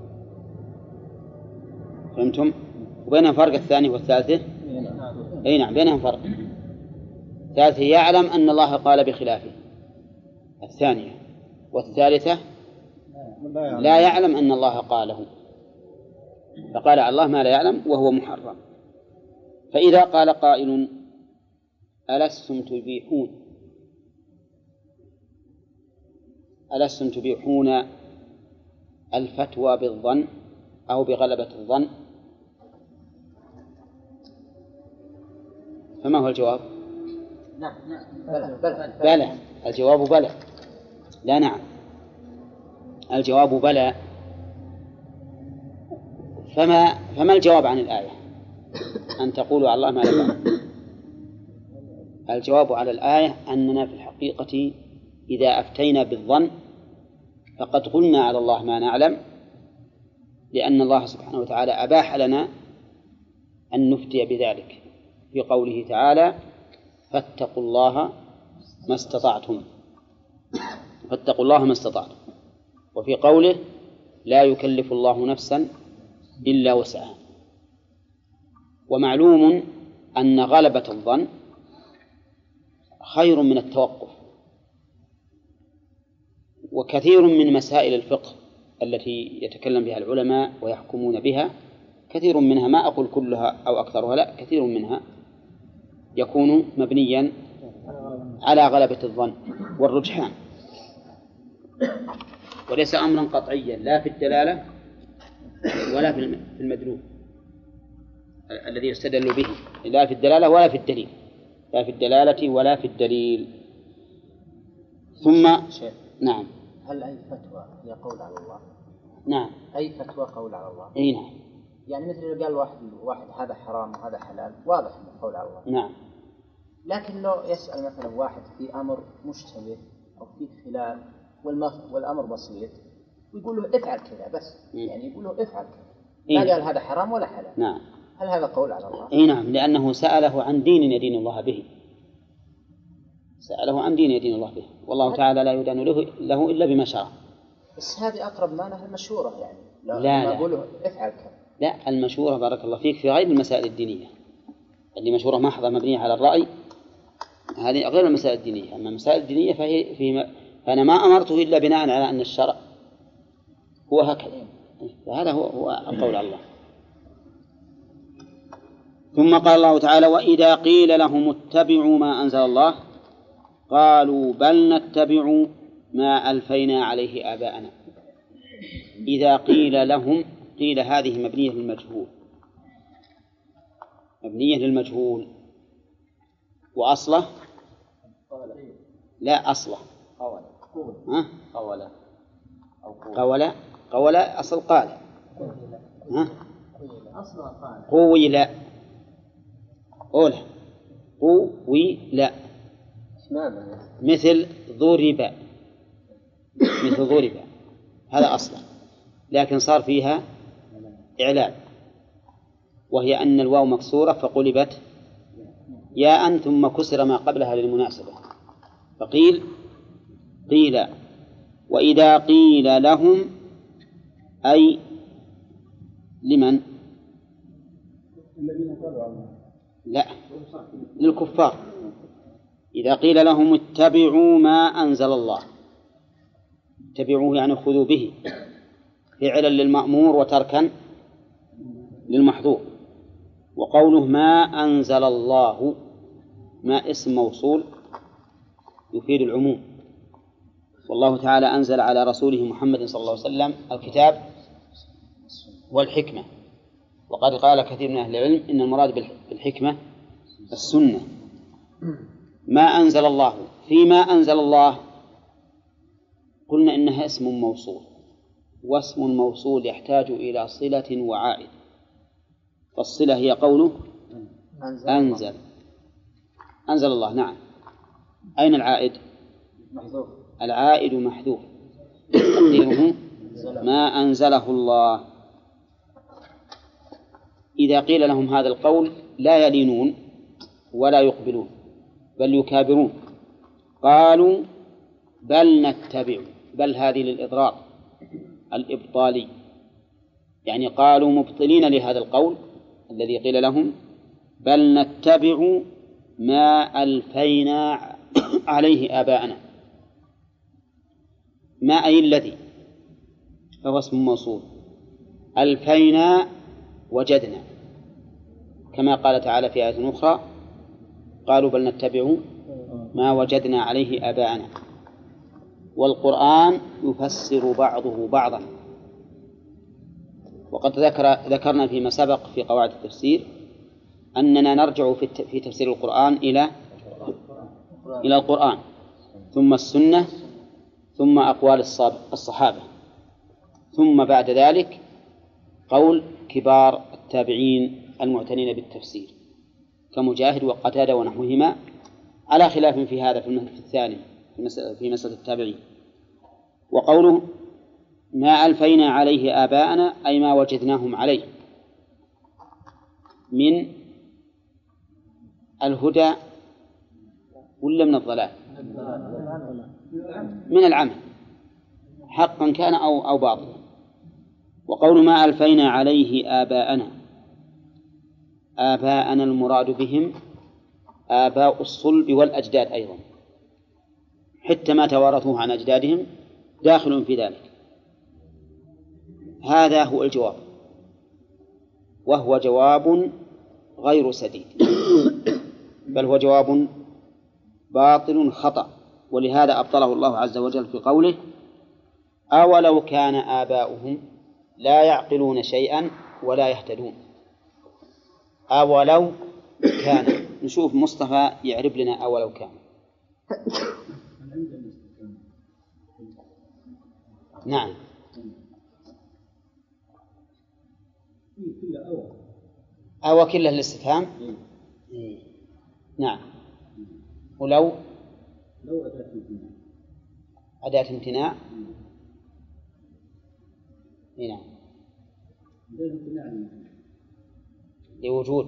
فهمتم؟ وبينهم فرق الثاني والثالثة؟ أي نعم بينهم فرق. الثالثة يعلم أن الله قال بخلافه، الثانية والثالثة لا يعلم أن الله قاله، فقال على الله ما لا يعلم وهو محرم. فإذا قال قائل ألستم تبيحون الفتوى بالظن أو بغلبة الظن، فما هو الجواب؟ نعم بلى. الجواب بلى، لا نعم. الجواب بلى. فما الجواب عن الآية أن تقولوا على الله ما لا تعلم؟ الجواب على الآية أننا في الحقيقة إذا أفتينا بالظن فقد قلنا على الله ما نعلم، لأن الله سبحانه وتعالى أباح لنا أن نفتي بذلك في قوله تعالى فاتقوا الله ما استطعتم، فاتقوا الله ما استطعتم، وفي قوله لا يكلف الله نفسا إلا وسعها. ومعلوم أن غلبة الظن خير من التوقف. وكثير من مسائل الفقه التي يتكلم بها العلماء ويحكمون بها، كثير منها، ما أقول كلها أو أكثرها، لا، كثير منها يكون مبنيا على غلبة الظن والرجحان، وليس أمرا قطعيا لا في الدلالة ولا في المدلول الذي يستدل به، لا في الدلالة ولا في الدليل، لا في الدلالة ولا في الدليل. ثم نعم، هل أي فتوى هي قول على الله؟ نعم، أي فتوى قول على الله؟ أي نعم. يعني مثل لو قال واحد هذا حرام وهذا حلال، واضح أنه قول على الله. نعم. لكن لو يسأل مثلا واحد في أمر مشتبه أو في خلاف والأمر بسيط ويقول له افعل كذا بس، يعني يقول له افعل كذا، لا قال هذا حرام ولا حلال. نعم. هل هذا قول على الله؟ أي نعم، لأنه سأله عن دين يدين الله به، سأله عن دين يدين الله به، والله تعالى لا يدان له إلا بما شرع. بس هذه أقرب ما له المشورة، يعني لا أقول له افعل كذا. لا، المشورة بارك الله فيك في غير المسائل الدينية، اللي مشورة محضة مبنية على الرأي هذه غير المسائل الدينية. أما المسائل الدينية فأنا ما أمرته إلا بناء على أن الشرع هو هكذا، فهذا هو القول على الله. ثم قال الله تعالى: وإذا قيل لهم اتبعوا ما أنزل الله قالوا بل نتبع ما ألفينا عليه آباءنا. إذا قيل لهم، قيل هذه مبنية للمجهول، مبنية للمجهول، وأصله لا أصله قول أصل قال قوي أولى قوي لا مثل ضرب، مثل ضرب هذا أصله، لكن صار فيها إعلال، وهي أن الواو مكسورة فقلبت ياء ثم كسر ما قبلها للمناسبة، فقيل قيل. وإذا قيل لهم أي لمن؟ لا، للكفار. إذا قيل لهم اتبعوا ما أنزل الله، اتبعوه يعني خذوا به، فعلا للمأمور وتركا للمحظور. وقوله ما أنزل الله، ما اسم موصول يفيد العموم، والله تعالى أنزل على رسوله محمد صلى الله عليه وسلم الكتاب والحكمة، وقد قال كثير من أهل العلم إن المراد بالحكمة السنة. ما أنزل الله، فيما أنزل الله قلنا إنها اسم موصول، واسم الموصول يحتاج إلى صلة وعائد، فالصلة هي قوله أنزل الله. نعم، أين العائد؟ محذوف. العائد محذوف، تقديره ما أنزله الله. إذا قيل لهم هذا القول لا يلينون ولا يقبلون بل يكابرون، قالوا بل نتبع، بل هذه للإضرار الإبطالي، يعني قالوا مبطلين لهذا القول الذي قيل لهم، بل نتبع ما ألفينا عليه آباءنا. ما أي الذي، فهو اسم موصول، ألفينا وجدنا، كما قال تعالى في آية أخرى قالوا بل نتبع ما وجدنا عليه آباءنا. والقرآن يفسر بعضه بعضا، وقد ذكرنا فيما سبق في قواعد التفسير أننا نرجع في تفسير القرآن إلى القرآن ثم السنة ثم أقوال الصحابة، ثم بعد ذلك قول كبار التابعين المعتنين بالتفسير كمجاهد وقتادة ونحوهما، على خلاف في هذا في الثاني في مسألة التابعين. وقوله ما ألفينا عليه آباءنا أي ما وجدناهم عليه من الهدى ولا من الضلال؟ من العمل، حقا كان أو باطلا. وقول ما ألفينا عليه آباءنا، آباءنا المراد بهم آباء الصلب والأجداد أيضا، حتى ما توارثوه عن أجدادهم داخل في ذلك. هذا هو الجواب، وهو جواب غير سديد، بل هو جواب باطل خطأ، ولهذا أبطله الله عز وجل في قوله أولو كان آباؤهم لا يعقلون شيئا ولا يهتدون. أولو كان، نشوف مصطفى يعرب لنا أولو كان. نعم، أو كله الاستفهام. نعم، ولو أداة امتناع. نعم، لوجود.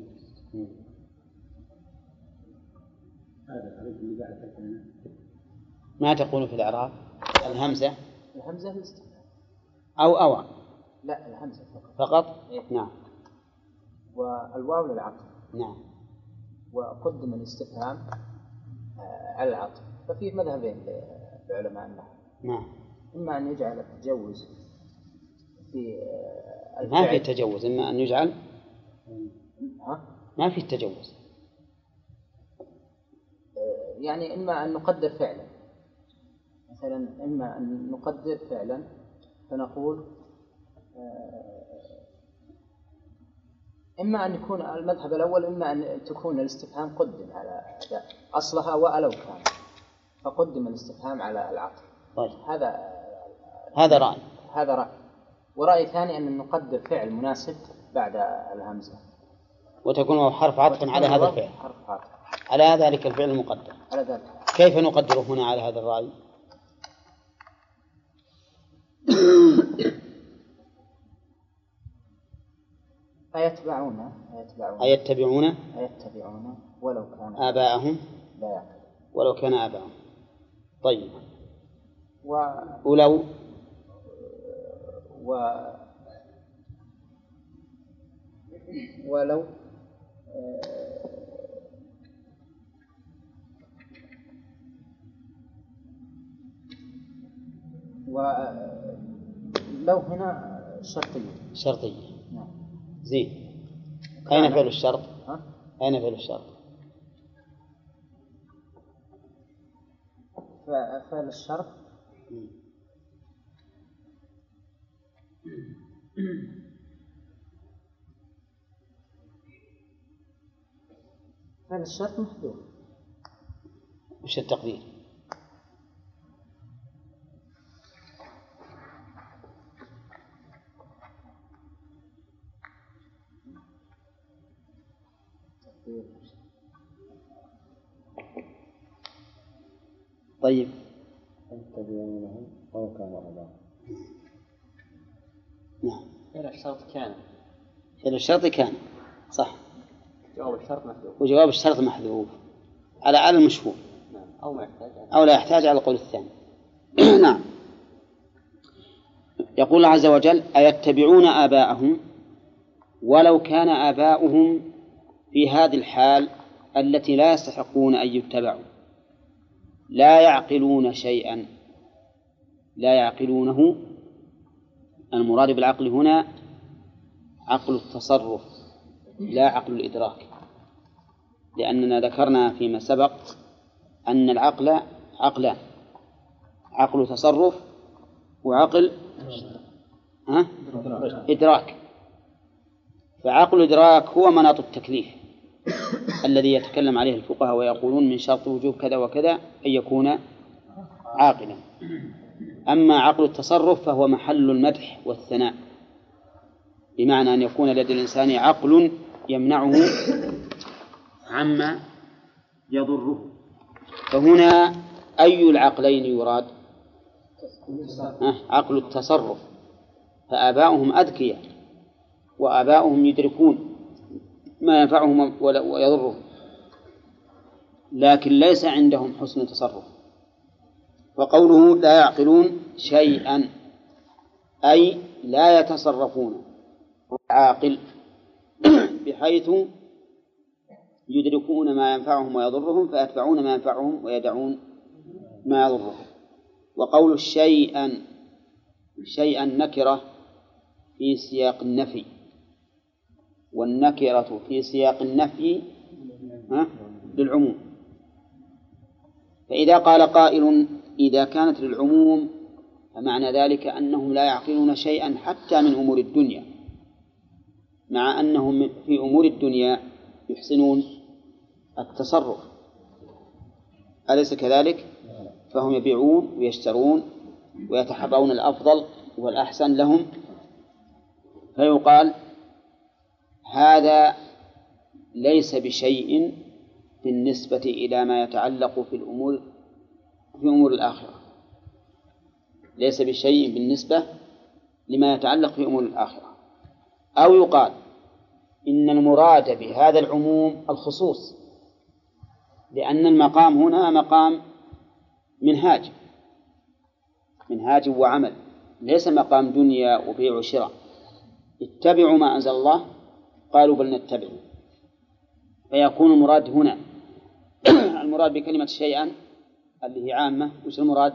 ما تقول في الإعراب؟ الهمزة الاستفهام أو لا، الهمزة فقط. إيه؟ نعم. والواو للعطف. نعم. وقدم الاستفهام على العطف، ففيه مذهبين لعلماء النحو. نعم. إما أن يجعل التجوز في ما في تجوز، إما أن يجعل ما في تجوز. يعني إما أن نقدر فعلا، مثلا إما أن نقدر فعلا فنقول إما أن يكون المذهب الأول، إما أن تكون الاستفهام قدم على أصلها ولو كان، فقدم الاستفهام على العقل. طيب. هذا رأي. ورأي ثاني أن نقدر فعل مناسب بعد الهمزة، وتكون حرف عطف على هذا الفعل، على ذلك الفعل المقدر. على ذلك. كيف نقدره هنا على هذا الرأي؟ أيتبعون ولو كان آباءهم لا يعقل. ولو كان آباءهم. طيب. ولو هنا شرطية. نعم. زين. أين فعل الشرط؟ أين فعل الشرط؟ فعل الشرط محذوف. وش التقدير؟ طيب. نعم. فعل الشرط كان صح. وجواب الشرط محذوف على المشهور. أو لا يحتاج على القول الثاني. نعم. يقول الله عز وجل: أيتبعون آباءهم ولو كان آباؤهم في هذه الحال التي لا يستحقون أن يتبعوا، لا يعقلون شيئا. لا يعقلونه، المراد بالعقل هنا عقل التصرف لا عقل الإدراك، لأننا ذكرنا فيما سبق أن العقل عقلان: عقل تصرف وعقل إدراك. فعقل الإدراك هو مناط التكليف الذي يتكلم عليه الفقهاء ويقولون من شرط وجوب كذا وكذا أن يكون عاقلا. أما عقل التصرف فهو محل المدح والثناء، بمعنى أن يكون لدى الإنسان عقل يمنعه عما يضره. فهنا أي العقلين يراد؟ عقل التصرف. فآباؤهم أذكياء وآباؤهم يدركون ما ينفعهم ويضرهم، لكن ليس عندهم حسن تصرف. وقوله لا يعقلون شيئا أي لا يتصرفون عاقل بحيث يدركون ما ينفعهم ويضرهم فيتبعون ما ينفعهم ويدعون ما يضرهم. وقول شيئا نكرة في سياق النفي، والنكرة في سياق النفي للعموم. فإذا قال قائل إذا كانت للعموم فمعنى ذلك أنهم لا يعقلون شيئا حتى من أمور الدنيا، مع أنهم في أمور الدنيا يحسنون التصرف، أليس كذلك؟ فهم يبيعون ويشترون ويتحرون الأفضل والأحسن لهم. فيقال هذا ليس بشيء بالنسبة إلى ما يتعلق في أمور الآخرة، ليس بشيء بالنسبة لما يتعلق في أمور الآخرة. أو يقال إن المراد بهذا العموم الخصوص، لأن المقام هنا مقام منهاج وعمل، ليس مقام دنيا وبيع وشراء. اتبعوا ما أنزل الله، قالوا بل نتبع. فيكون المراد هنا المراد بكلمة شيئا اللي هي عامة، وش المراد؟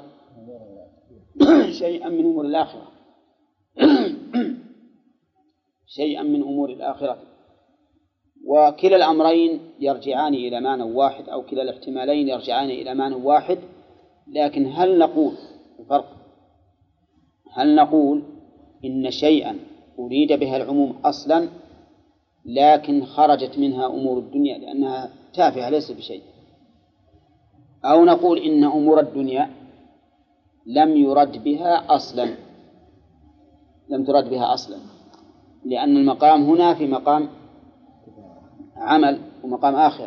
شيئا من أمور الآخرة شيئا من أمور الآخرة. وكلا الأمرين يرجعان إلى معنى واحد، أو كلا الاحتمالين يرجعان إلى معنى واحد. لكن هل نقول إن شيئا أريد بها العموم أصلا لكن خرجت منها أمور الدنيا لأنها تافهة ليس بشيء، أو نقول إن أمور الدنيا لم يرد بها أصلا، لأن المقام هنا في مقام عمل ومقام آخرة.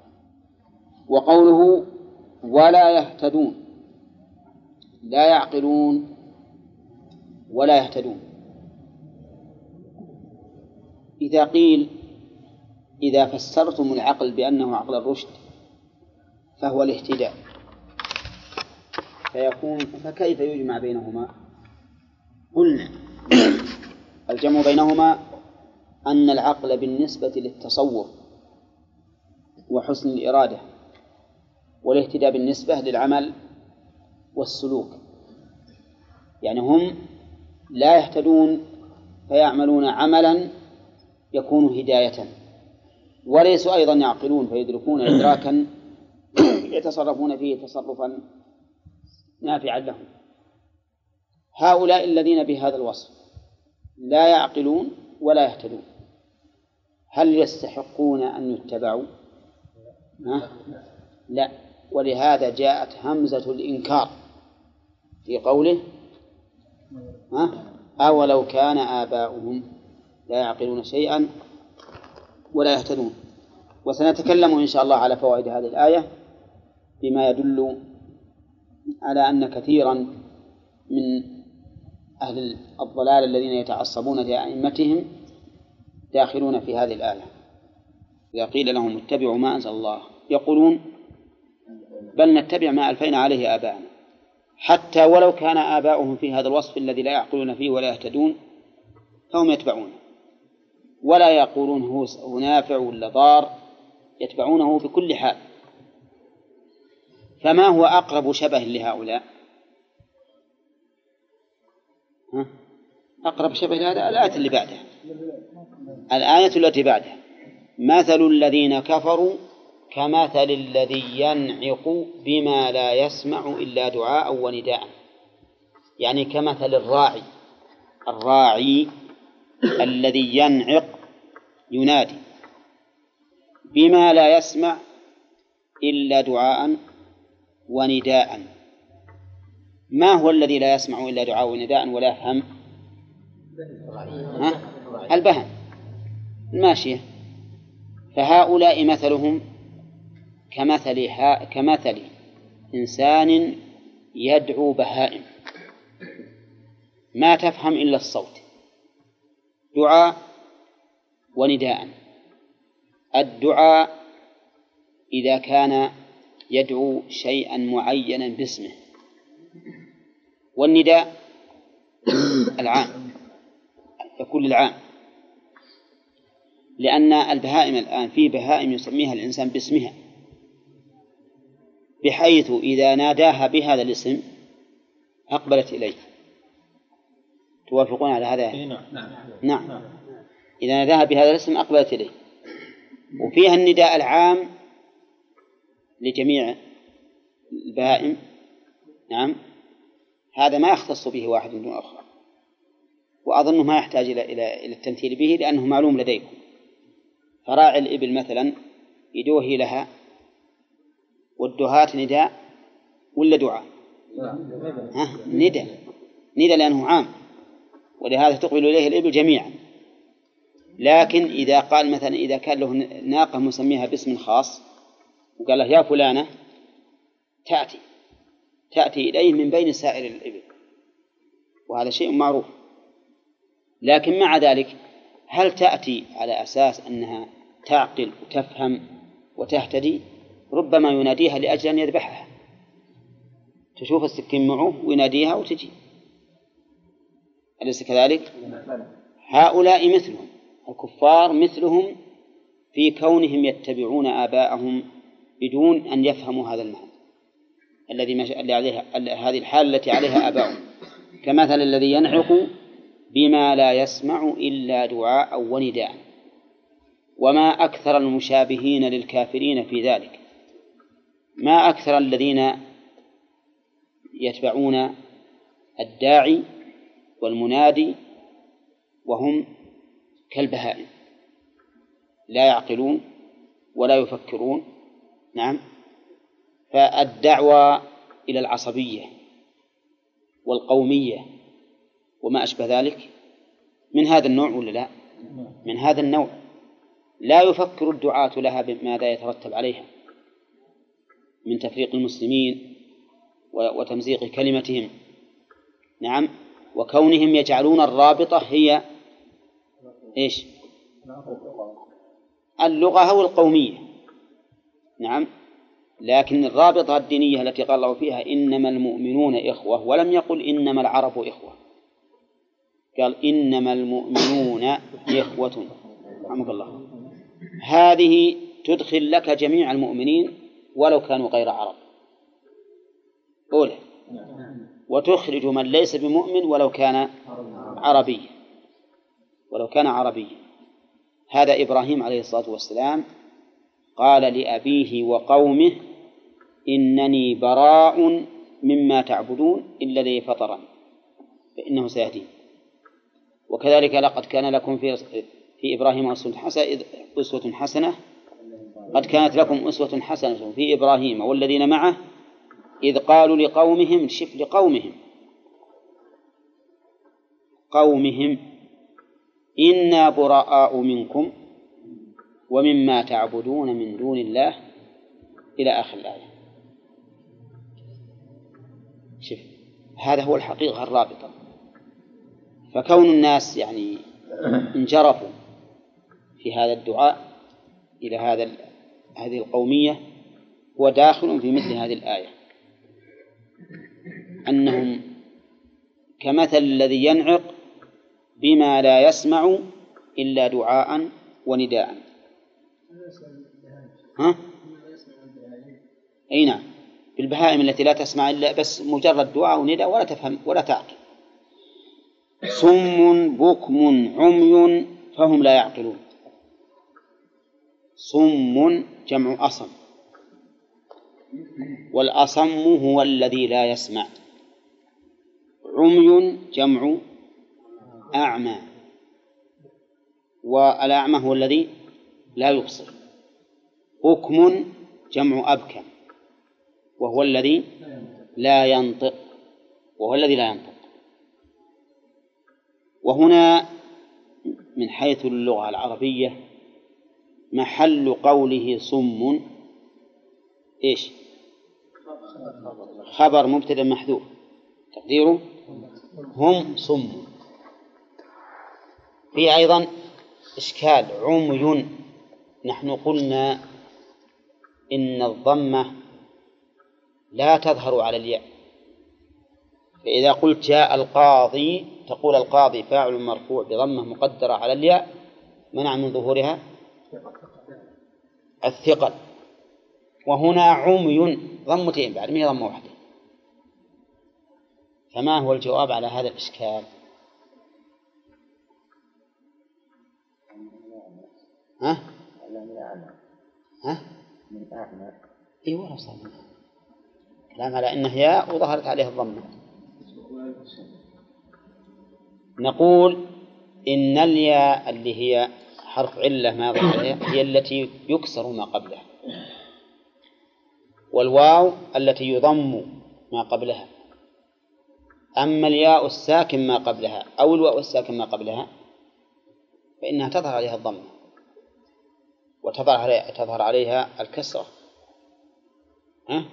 وقوله ولا يهتدون، لا يعقلون ولا يهتدون، إذا قيل إذا فسرتم العقل بأنه عقل الرشد فهو الاهتداء، فكيف يجمع بينهما؟ قلنا الجمع بينهما أن العقل بالنسبة للتصور وحسن الإرادة، والاهتداء بالنسبة للعمل والسلوك. يعني هم لا يهتدون فيعملون عملا يكون هداية، وليسوا أيضا يعقلون فيدركون إدراكا يتصرفون فيه تصرفا نافعا لهم. هؤلاء الذين بهذا الوصف لا يعقلون ولا يهتدون، هل يستحقون أن يتبعوا؟ لا. ولهذا جاءت همزة الإنكار في قوله أولو كان آباؤهم لا يعقلون شيئا ولا يهتدون. وسنتكلم إن شاء الله على فوائد هذه الآية بما يدل على أن كثيرا من أهل الضلال الذين يتعصبون لأئمتهم داخلون في هذه الآية. إذا قيل لهم اتبعوا ما أنزل الله يقولون بل نتبع ما ألفينا عليه آباءنا، حتى ولو كان آباؤهم في هذا الوصف الذي لا يعقلون فيه ولا يهتدون فهم يتبعون، ولا يقولون هو نافع ولا ضار، يتبعونه في كل حال. فما هو أقرب شبه لهؤلاء؟ أقرب شبه لهذا الآية اللي بعدها، الآية التي بعدها مثل الذين كفروا كمثل الذي ينعق بما لا يسمع إلا دعاء ونداء. يعني كمثل الراعي الذي ينعق ينادي بما لا يسمع إلا دعاء ونداء. ما هو الذي لا يسمع إلا دعاء ونداء ولا يفهم؟ البهم، الماشية. فهؤلاء مثلهم كمثل إنسان يدعو بهائم ما تفهم إلا الصوت، دعاء ونداء. الدعاء إذا كان يدعو شيئا معينا باسمه، والنداء العام يكون للعام، لأن البهائم الآن في بهائم يسميها الإنسان باسمها، بحيث إذا ناداها بهذا الاسم أقبلت إليه. توافقون على هذا؟ نعم. إذا ناداها بهذا الاسم أقبلت إليه. وفيها النداء العام لجميع البهائم، نعم، هذا ما يختص به واحد دون آخر، وأظنه ما يحتاج إلى التمثيل به لأنه معلوم لديكم. فراعي الإبل مثلا يدوهي لها، والدهاة نداء ولا دعاء؟ نداء لأنه عام، ولهذا تقبل إليه الإبل جميعا. لكن إذا قال مثلا إذا كان له ناقة مسميها باسم خاص وقال له يا فلانة، تأتي إليه من بين سائر الإبل، وهذا شيء معروف. لكن مع ذلك هل تأتي على أساس أنها تعقل وتفهم وتهتدي؟ ربما يناديها لأجل أن يذبحها، تشوف السكين معه ويناديها وتجي، أليس كذلك؟ هؤلاء مثلهم، الكفار مثلهم في كونهم يتبعون آباءهم بدون أن يفهموا هذا المعنى الذي عليها هذه الحالة التي عليها آباؤهم. كمثل الذي ينعق بما لا يسمع إلا دعاء ونداء. وما أكثر المشابهين للكافرين في ذلك، ما أكثر الذين يتبعون الداعي والمنادي وهم كالبهائم لا يعقلون ولا يفكرون. نعم. فالدعوة إلى العصبية والقومية وما أشبه ذلك من هذا النوع ولا لا؟ من هذا النوع. لا يفكر الدعاة لها بماذا يترتب عليها من تفريق المسلمين وتمزيق كلمتهم. نعم. وكونهم يجعلون الرابطة هي إيش؟ اللغة أو القومية. نعم. لكن الرابطة الدينية التي قال الله فيها إنما المؤمنون إخوة، ولم يقل إنما العرب إخوة، قال إنما المؤمنون إخوة. رحمك الله. هذه تدخل لك جميع المؤمنين ولو كانوا غير عرب أولى، وتخرج من ليس بمؤمن ولو كان عربيا، ولو كان عربيا. هذا إبراهيم عليه الصلاة والسلام قال لأبيه وقومه إنني براء مما تعبدون إلا الذي فطرني فإنه سيهدين. وكذلك لقد كان لكم في إبراهيم أسوة حسنة قد كانت لكم أسوة حسنة في إبراهيم والذين معه إذ قالوا لقومهم شف لقومهم إنا براء منكم ومما تعبدون من دون الله إلى آخر الآية. شف هذا هو الحقيقة الرابطة. فكون الناس يعني انجرفوا في هذا الدعاء إلى هذه القومية هو داخل في مثل هذه الآية، أنهم كمثل الذي ينعق بما لا يسمع إلا دعاء ونداء. ها؟ أي نعم، بالبهائم التي لا تسمع إلا بس مجرد دعاء ونداء ولا تفهم ولا تعقل. صم بكم عمي فهم لا يعقلون. صم جمع أصم، والأصم هو الذي لا يسمع. عمي جمع أعمى، والأعمى هو الذي لا يبصر. بكم جمع أبكم وهو الذي لا ينطق، وهنا من حيث اللغة العربية محل قوله صم إيش؟ خبر مبتدأ محذوف تقديره هم صم. في أيضا إشكال عمي. نحن قلنا إن الضمة لا تظهر على الياء، فإذا قلت جاء القاضي تقول القاضي فاعل مرفوع بضمة مقدرة على الياء منع من ظهورها الثقل. وهنا عمي ضمتين بعد ما هي ضمة واحدة. فما هو الجواب على هذا الإشكال؟ ها؟ من أعمى. إيه ولا صار منها كلام على إنها ياء وظهرت عليها الضمة. نقول إن الياء اللي هي حرف علة ما ظهر عليها هي التي يكسر ما قبلها، والواو التي يضم ما قبلها. أما الياء الساكن ما قبلها أو الواو الساكن ما قبلها فإنها تظهر عليها الضمة وتظهر عليها الكسرة. ها؟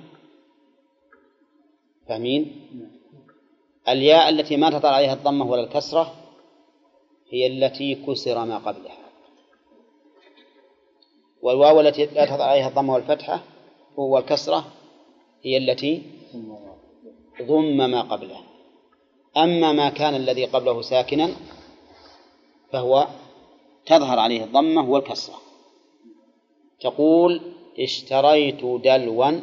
فاهمين؟ الياء التي ما تظهر عليها الضمة ولا الكسرة هي التي كسر ما قبلها، والواو التي لا تظهر عليها الضمة والفتحة والكسرة هي التي ضم ما قبلها. أما ما كان الذي قبله ساكنا فهو تظهر عليه الضمة والكسرة. تقول اشتريت دلوا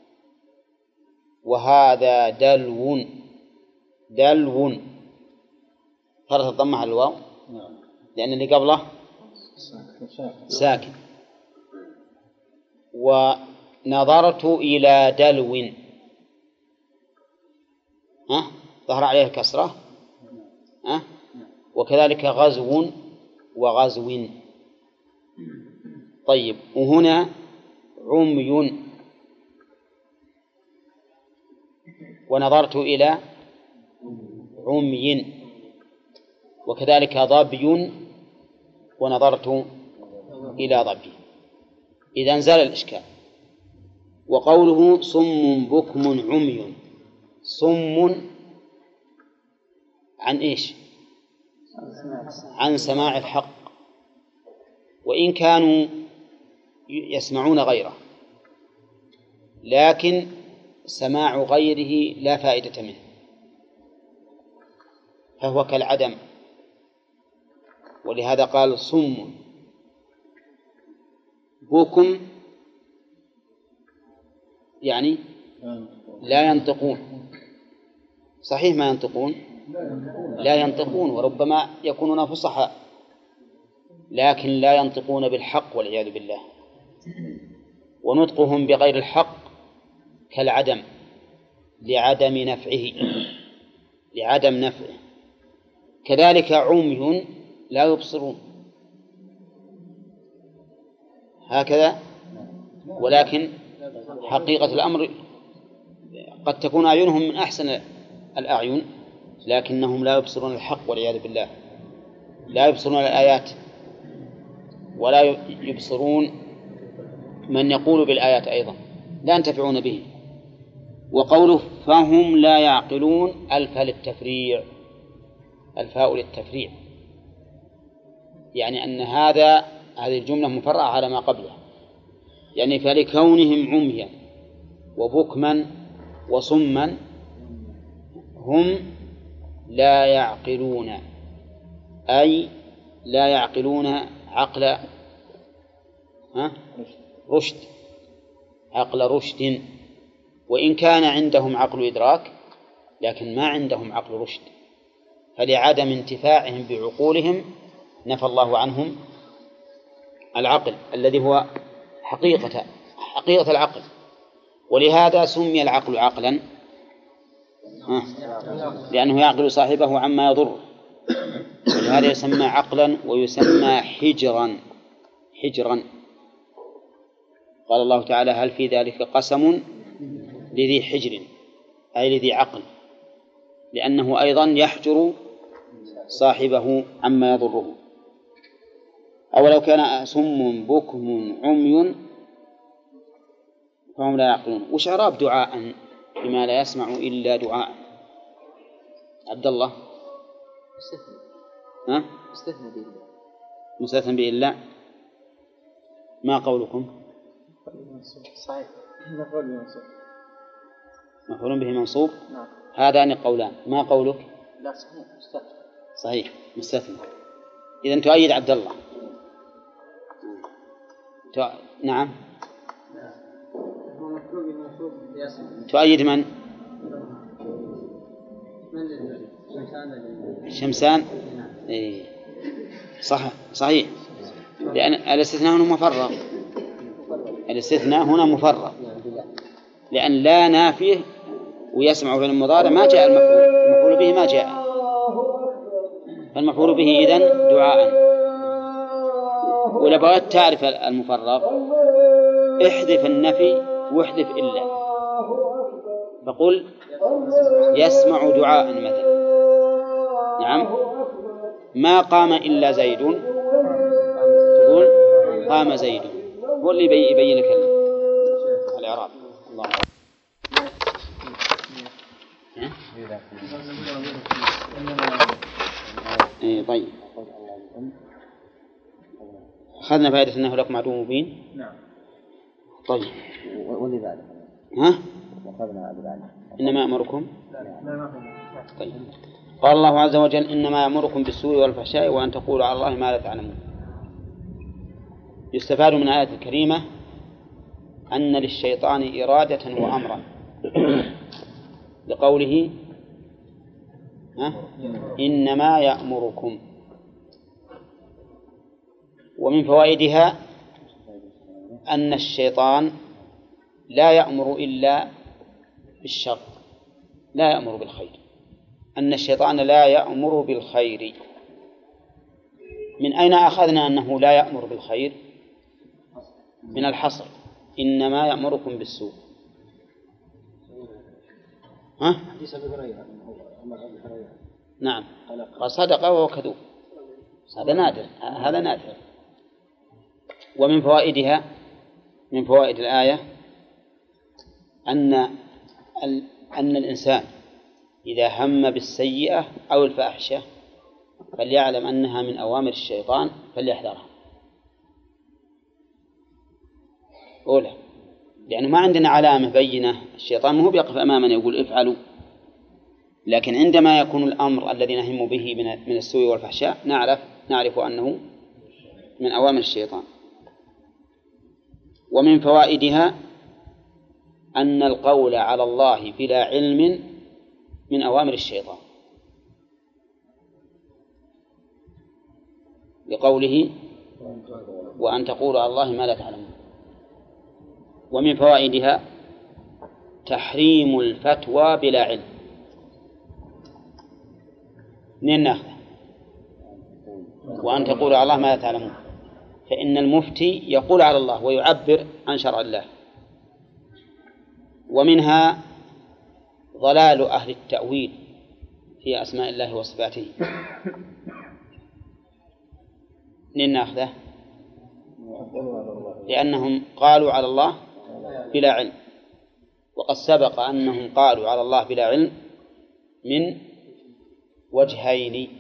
وهذا دلو ظهرت الضمة على الواو لأن اللي قبله ساكن. ونظرت إلى دلو، ظهر عليه الكسرة، وكذلك غزو وغزو. طيب، وهنا عمي ونظرت إلى عمي، وكذلك ظبي ونظرت إلى ظبي. إذا زال الإشكال. وقوله صم بكم عمي، صم عن إيش؟ عن سماع الحق، وإن كانوا يسمعون غيره، لكن سماع غيره لا فائدة منه، فهو كالعدم. ولهذا قال صم. بكم يعني لا ينطقون، صحيح ما ينطقون، لا ينطقون، وربما يكونون فصحاء، لكن لا ينطقون بالحق والعياذ بالله. ونطقهم بغير الحق كالعدم، لعدم نفعه، لعدم نفعه. كذلك عمي لا يبصرون، هكذا. ولكن حقيقة الأمر قد تكون أعينهم من أحسن الأعين، لكنهم لا يبصرون الحق والعياذ بالله، لا يبصرون الآيات ولا يبصرون من يقول بالآيات أيضا، لا ينتفعون به. وقوله فهم لا يعقلون، الفاء للتفريع، الفاء للتفريع، يعني أن هذه الجملة مفرعة على ما قبلها، يعني فلكونهم عميا وبكما وصما هم لا يعقلون، أي لا يعقلون عقل رشد، عقل رشد. وإن كان عندهم عقل إدراك، لكن ما عندهم عقل رشد، فلعدم انتفاعهم بعقولهم نفى الله عنهم العقل الذي هو حقيقة العقل. ولهذا سمي العقل عقلا، لأنه يعقل صاحبه عما يضره، ولهذا يسمى عقلا ويسمى حجرا. قال الله تعالى هل في ذلك قسم لذي حجر، أي لذي عقل، لأنه أيضا يحجر صاحبه عما يضره. أولو كان صم بكم عمي فهم لا يعقلون. وش إعراب دعاء بما لا يسمع إلا دعاء؟ عبد الله. مستثنى به إلا. ما قولكم؟ صحيح، مفعول به منصوب. نعم. هذان قولان. ما قولك؟ لا، صحيح مستثنى. صحيح مستثنى. إذن تؤيد عبد الله. نعم. تؤيد من؟ شمسان. إيه. صحيح، لأن الاستثناء هنا مفرغ، الاستثناء هنا مفرغ، لأن لا نافيه ويسمع في المضارع ما جاء المفعول به ما جاء، فالمفعول به إذن دعاء. ولا بغيت تعرف المفرغ احذف النفي واحذف إلا، فقل يسمع دعاء مثلا. نعم. ما قام إلا زيد، تقول قام زيد، هو اللي يبين لك الإعراب. الله طيب، أخذنا فائدة أنه لكم عدو مبين. نعم. طيب، ولذلك أخذنا بذلك إنما أمركم. طيب، قال الله عز وجل إنما يأمركم بالسوء والفحشاء وأن تقولوا على الله ما لا تعلمون. يستفاد من الآية الكريمة أن للشيطان إرادة وأمرا، لقوله إنما يأمركم، ومن فوائدها أن الشيطان لا يأمر إلا بالشر، لا يأمر بالخير. أن الشيطان لا يأمر بالخير. من أين أخذنا أنه لا يأمر بالخير؟ من الحصر، إنما يأمركم بالسوء. ها؟ نعم، وصدق وهو كذوب، هذا نادر، هذا نادر. ومن فوائدها، من فوائد الآية أن الإنسان إذا هم بالسيئة أو الفاحشة فليعلم أنها من أوامر الشيطان فليحذرها. أولى، لأنه ما عندنا علامة بينة، الشيطان ما هو بيقف أمامنا يقول افعلوا، لكن عندما يكون الأمر الذي نهم به من السوء والفحشاء نعرف أنه من أوامر الشيطان. ومن فوائدها أن القول على الله بلا علم من أوامر الشيطان، لقوله وأن تقولوا على الله ما لا تعلمون. ومن فوائدها تحريم الفتوى بلا علم. منين ناخذه؟ وأن تقولوا على الله ما لا تعلمون، فإن المفتي يقول على الله ويعبر عن شرع الله. ومنها ضلال أهل التأويل في أسماء الله وصفاته. منين ناخذه؟ لأنهم قالوا على الله بلا علم، وقد سبق أنهم قالوا على الله بلا علم من وجهين،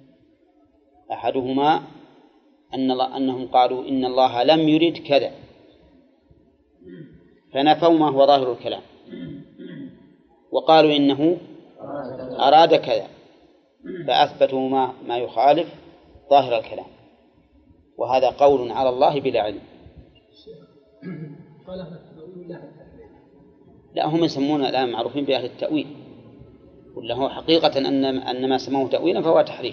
أحدهما أنهم قالوا إن الله لم يرد كذا فنفوا ما هو ظاهر الكلام، وقالوا إنه أراد كذا فأثبتوا ما يخالف ظاهر الكلام، وهذا قول على الله بلا علم. لا، هم يسمون الآن معروفين بأهل التأويل، ولا هو حقيقة أن ما سموه تأويلا فهو تحريف.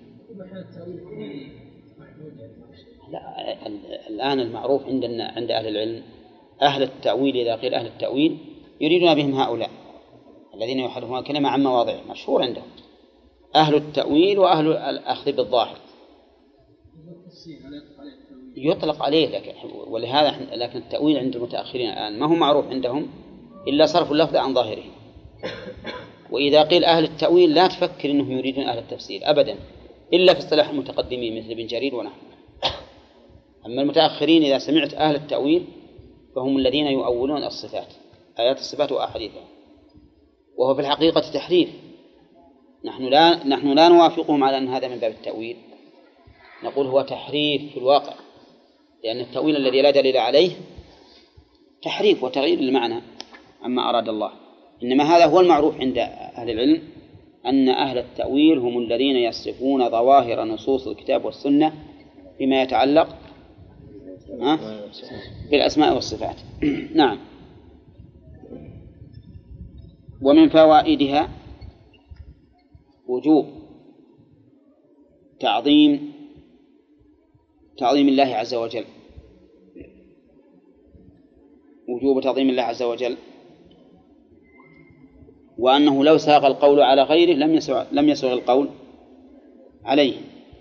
لا، الآن المعروف عند أهل العلم أهل التأويل، إذا قيل أهل التأويل يريدون بهم هؤلاء الذين يحرفون الكلمة عن مواضعه، مشهور عندهم أهل التأويل وأهل الأخذ بالظاهر يطلق عليه. لكن التأويل عند المتأخرين الآن ما هو معروف عندهم إلا صرف اللفظ عن ظاهره. وإذا قيل أهل التأويل لا تفكر أنهم يريدون أهل التفسير أبدا، إلا في اصطلاح المتقدمين مثل ابن جرير ونحن. أما المتأخرين إذا سمعت أهل التأويل فهم الذين يؤولون الصفات، آيات الصفات وأحاديثها، وهو في الحقيقة تحريف. نحن لا نوافقهم على أن هذا من باب التأويل، نقول هو تحريف في الواقع، لأن التأويل الذي لا دليل عليه تحريف وتغيير المعنى عما أراد الله. إنما هذا هو المعروف عند أهل العلم، أن أهل التأويل هم الذين يصرفون ظواهر نصوص الكتاب والسنة فيما يتعلق بالأسماء والصفات. نعم. ومن فوائدها وجوب تعظيم الله عز وجل، وجوب تعظيم الله عز وجل، وأنه لو ساق القول على غيره لم يسوغ القول عليه.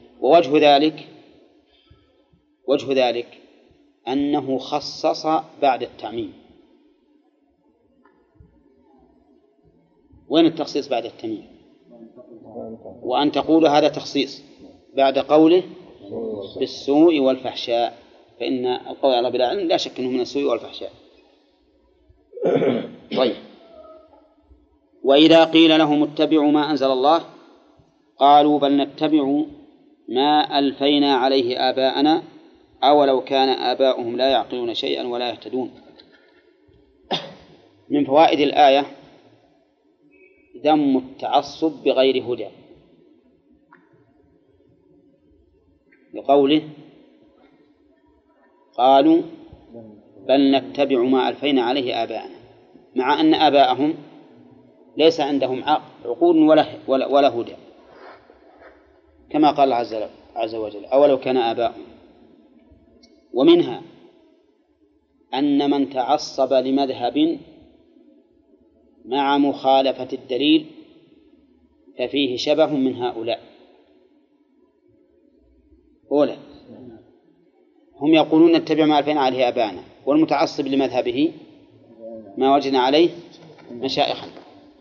وجه ذلك أنه خصص بعد التعميم. وين التخصيص بعد التعميم؟ وأن تقول هذا تخصيص بعد قوله بالسوء والفحشاء، فإن القول على بلا علم لا شك أنه من السوء والفحشاء. طيب، وإذا قيل لهم اتبعوا ما أنزل الله قالوا بل نتبع ما ألفينا عليه آباءنا أولو كان آباؤهم لا يعقلون شيئا ولا يهتدون. من فوائد الآية ذم التعصب بغير هدى، لقوله قالوا بل نتبع ما ألفينا عليه آباءنا، مع أن آباءهم ليس عندهم عقول ولا هدى، كما قال عز وجل أولو كان آباؤهم. ومنها أن من تعصب لمذهب مع مخالفة الدليل ففيه شبه من هؤلاء. أولا هم يقولون نتبع ما ألفينا عليه آباءنا، والمتعصب لمذهبه ما وجدنا عليه مشائخنا،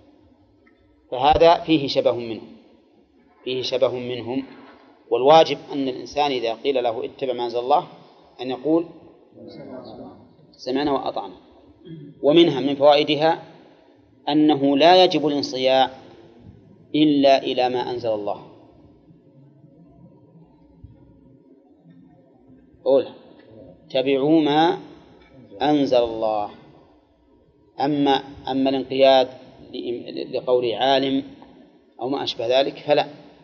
فهذا فيه شبه منهم. والواجب أن الإنسان إذا قيل له اتبع ما أنزل الله أن يقول سمعنا وأطعنا. ومنها من فوائدها أنه لا يجب الانصياع إلا إلى ما أنزل الله. اتبعوا ما أنزل الله. أما الانقياد لقول عالم أو ما أشبه ذلك فلا،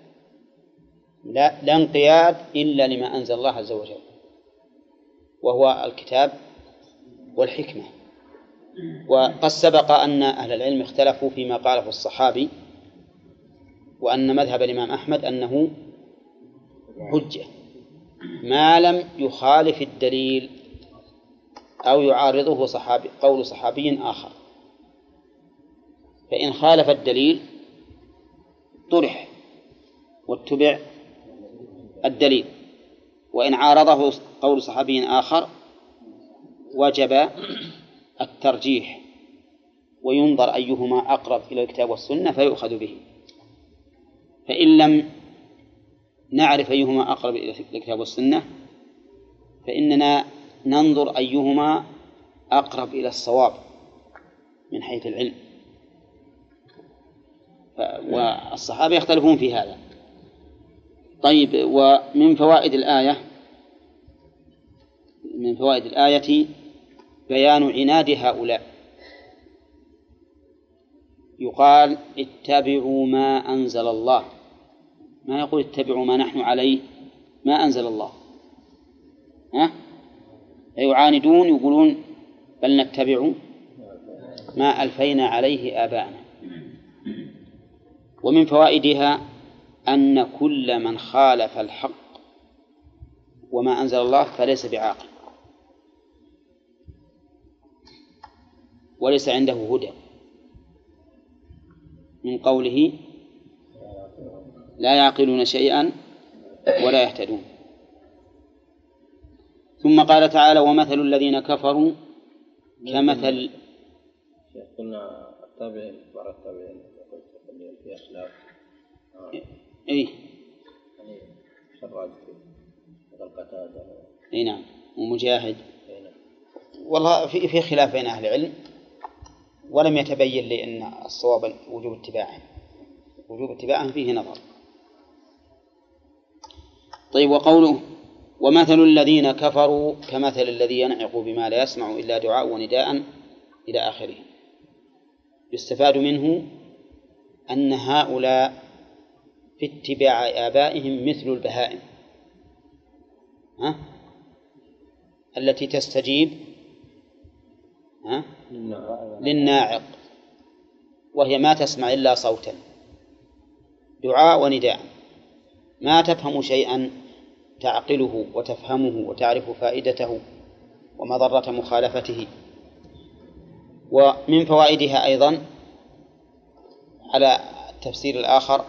لا انقياد إلا لما أنزل الله عز وجل، وهو الكتاب والحكمة. وقد سبق أن أهل العلم اختلفوا فيما قاله الصحابي، وأن مذهب الإمام أحمد أنه حجة ما لم يخالف الدليل أو يعارضه قول صحابي آخر. فإن خالف الدليل طرح واتبع الدليل، وإن عارضه قول صحابي آخر وجب الترجيح وينظر أيهما أقرب إلى الكتاب والسنة فيؤخذ به. فإن لم نعرف أيهما أقرب إلى الكتاب والسنة فإننا ننظر أيهما أقرب إلى الصواب من حيث العلم، والصحابة يختلفون في هذا. طيب، ومن فوائد الآية بيان عناد هؤلاء. يقال اتبعوا ما أنزل الله، ما يقول اتبعوا ما نحن عليه ما أنزل الله. يعاندون يقولون بل نتبع ما ألفينا عليه آباءنا. ومن فوائدها أن كل من خالف الحق وما أنزل الله فليس بعاقل وليس عنده هدى، من قوله لا يعقلون شيئا ولا يهتدون. ثم قال تعالى ومثل الذين كفروا كمثل. قلنا التابعين بعض التابعين في أخلاق إيه يعني شراد في القتادة. إيه نعم، ومجاهد. والله في خلاف بين أهل العلم، ولم يتبين لي أن الصواب وجوب اتباعهم فيه نظر. طيب، وقوله ومثل الذين كفروا كمثل الذي ينعق بما لا يسمع إلا دعاء ونداء إلى آخره. يستفاد منه أن هؤلاء في اتباع آبائهم مثل البهائم التي تستجيب للناعق، وهي ما تسمع إلا صوتا دعاء ونداء، ما تفهم شيئا تعقله وتفهمه وتعرف فائدته ومضرة مخالفته. ومن فوائدها أيضا على التفسير الآخر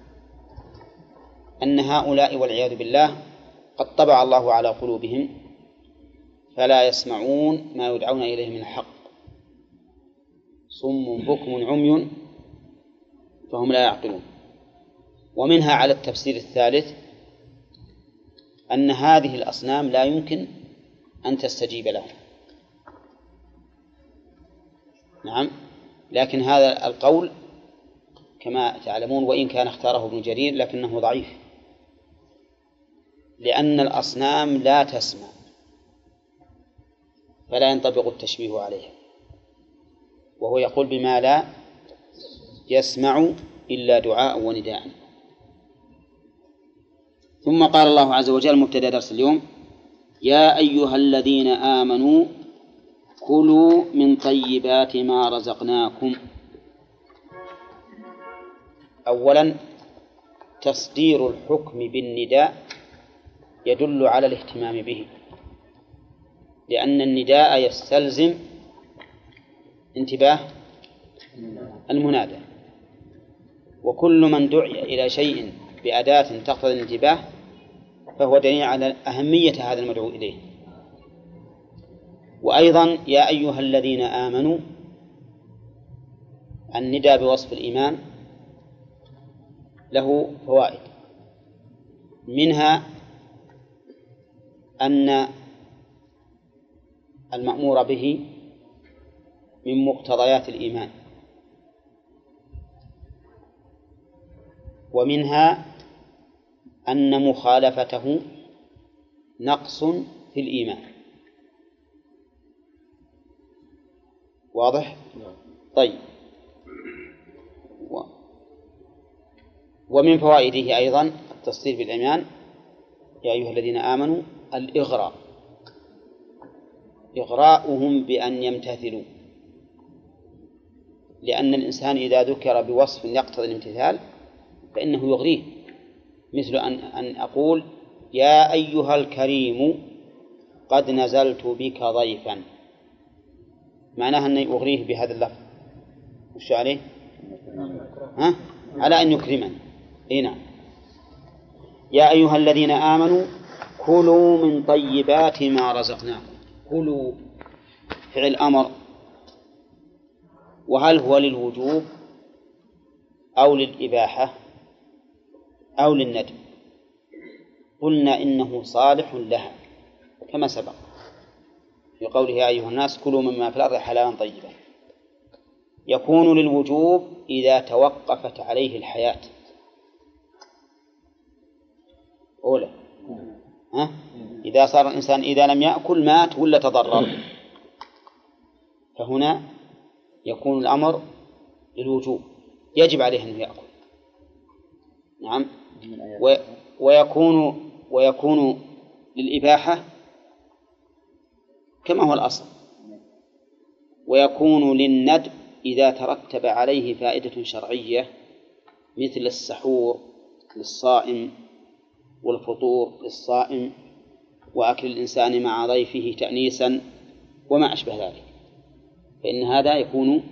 أن هؤلاء والعياذ بالله قد طبع الله على قلوبهم فلا يسمعون ما يدعون إليه من الحق، صم بكم عمي فهم لا يعقلون. ومنها على التفسير الثالث أن هذه الأصنام لا يمكن أن تستجيب لهم. نعم، لكن هذا القول كما تعلمون وإن كان اختاره ابن جرير لكنه ضعيف، لأن الأصنام لا تسمع فلا ينطبق التشبيه عليها، وهو يقول بما لا يسمع إلا دعاء ونداء. ثم قال الله عز وجل مبتدأ درس اليوم يا أيها الذين آمنوا كلوا من طيبات ما رزقناكم. أولا تصدير الحكم بالنداء يدل على الاهتمام به، لأن النداء يستلزم انتباه المنادى، وكل من دعي إلى شيء بأداة تقتضي الانتباه فهو دليل على أهمية هذا المدعو إليه. وأيضا يا أيها الذين آمنوا، النداء بوصف الإيمان له فوائد، منها أن المأمور به من مقتضيات الإيمان، ومنها أن مخالفته نقص في الإيمان. واضح؟ طيب. ومن فوائده أيضا التصديق بالإيمان يا أيها الذين آمنوا الإغراء، إغراؤهم بأن يمتثلوا، لأن الإنسان إذا ذكر بوصف يقتضي الامتثال فإنه يغريه، مثل أن أقول يا أيها الكريم قد نزلت بك ضيفا، معناها أن أغريه بهذا اللفظ. وش عليه؟ على أن يكرمني. هنا يا أيها الذين آمنوا كلوا من طيبات ما رزقناكم. كلوا فعل أمر، وهل هو للوجوب أو للإباحة أو للندب؟ قلنا إنه صالح لها كما سبق في قوله يا أيها الناس كلوا مما في الأرض حلالا طيبا. يكون للوجوب إذا توقفت عليه الحياة أولى، إذا صار الإنسان إذا لم يأكل مات ولا تضرر، فهنا يكون الأمر للوجوب، يجب عليه أن يأكل. نعم. ويكون للإباحة كما هو الأصل، ويكون للندب إذا ترتب عليه فائدة شرعية مثل السحور للصائم والفطور للصائم وأكل الإنسان مع ضيفه تأنيسا وما أشبه ذلك، فإن هذا يكون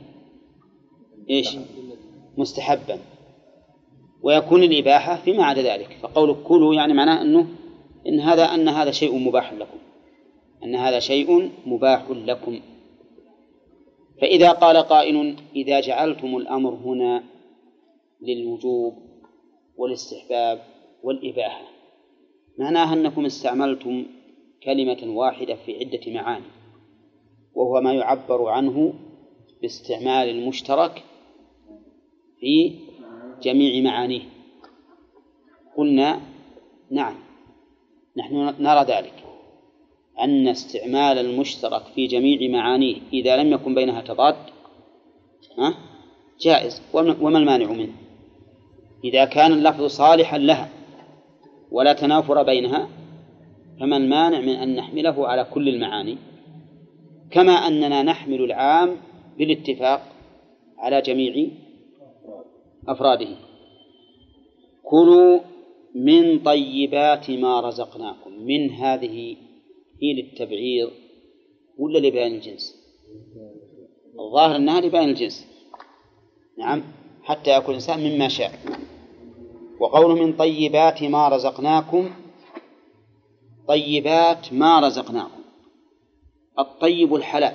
مستحبا. ويكون الإباحة فيما عدا ذلك، فقول كلوا يعني معناه أن هذا شيء مباح لكم، أن هذا شيء مباح لكم. فإذا قال قائل إذا جعلتم الأمر هنا للوجوب والاستحباب والإباحة، معناها أنكم استعملتم كلمة واحدة في عدة معاني، وهو ما يعبر عنه باستعمال المشترك في جميع معانيه. قلنا نعم، نحن نرى ذلك، أن استعمال المشترك في جميع معانيه إذا لم يكن بينها تضاد جائز. وما المانع منه؟ إذا كان اللفظ صالحا لها ولا تنافر بينها فما المانع من أن نحمله على كل المعاني، كما أننا نحمل العام بالاتفاق على جميع أفراده. كلوا من طيبات ما رزقناكم، من هذه هي للتبعيض ولا لبيان الجنس؟ الظاهر أنها لبيان الجنس. نعم، حتى يأكل الإنسان مما شاء. وقوله من طيبات ما رزقناكم، طيبات ما رزقناكم، الطيب الحلال،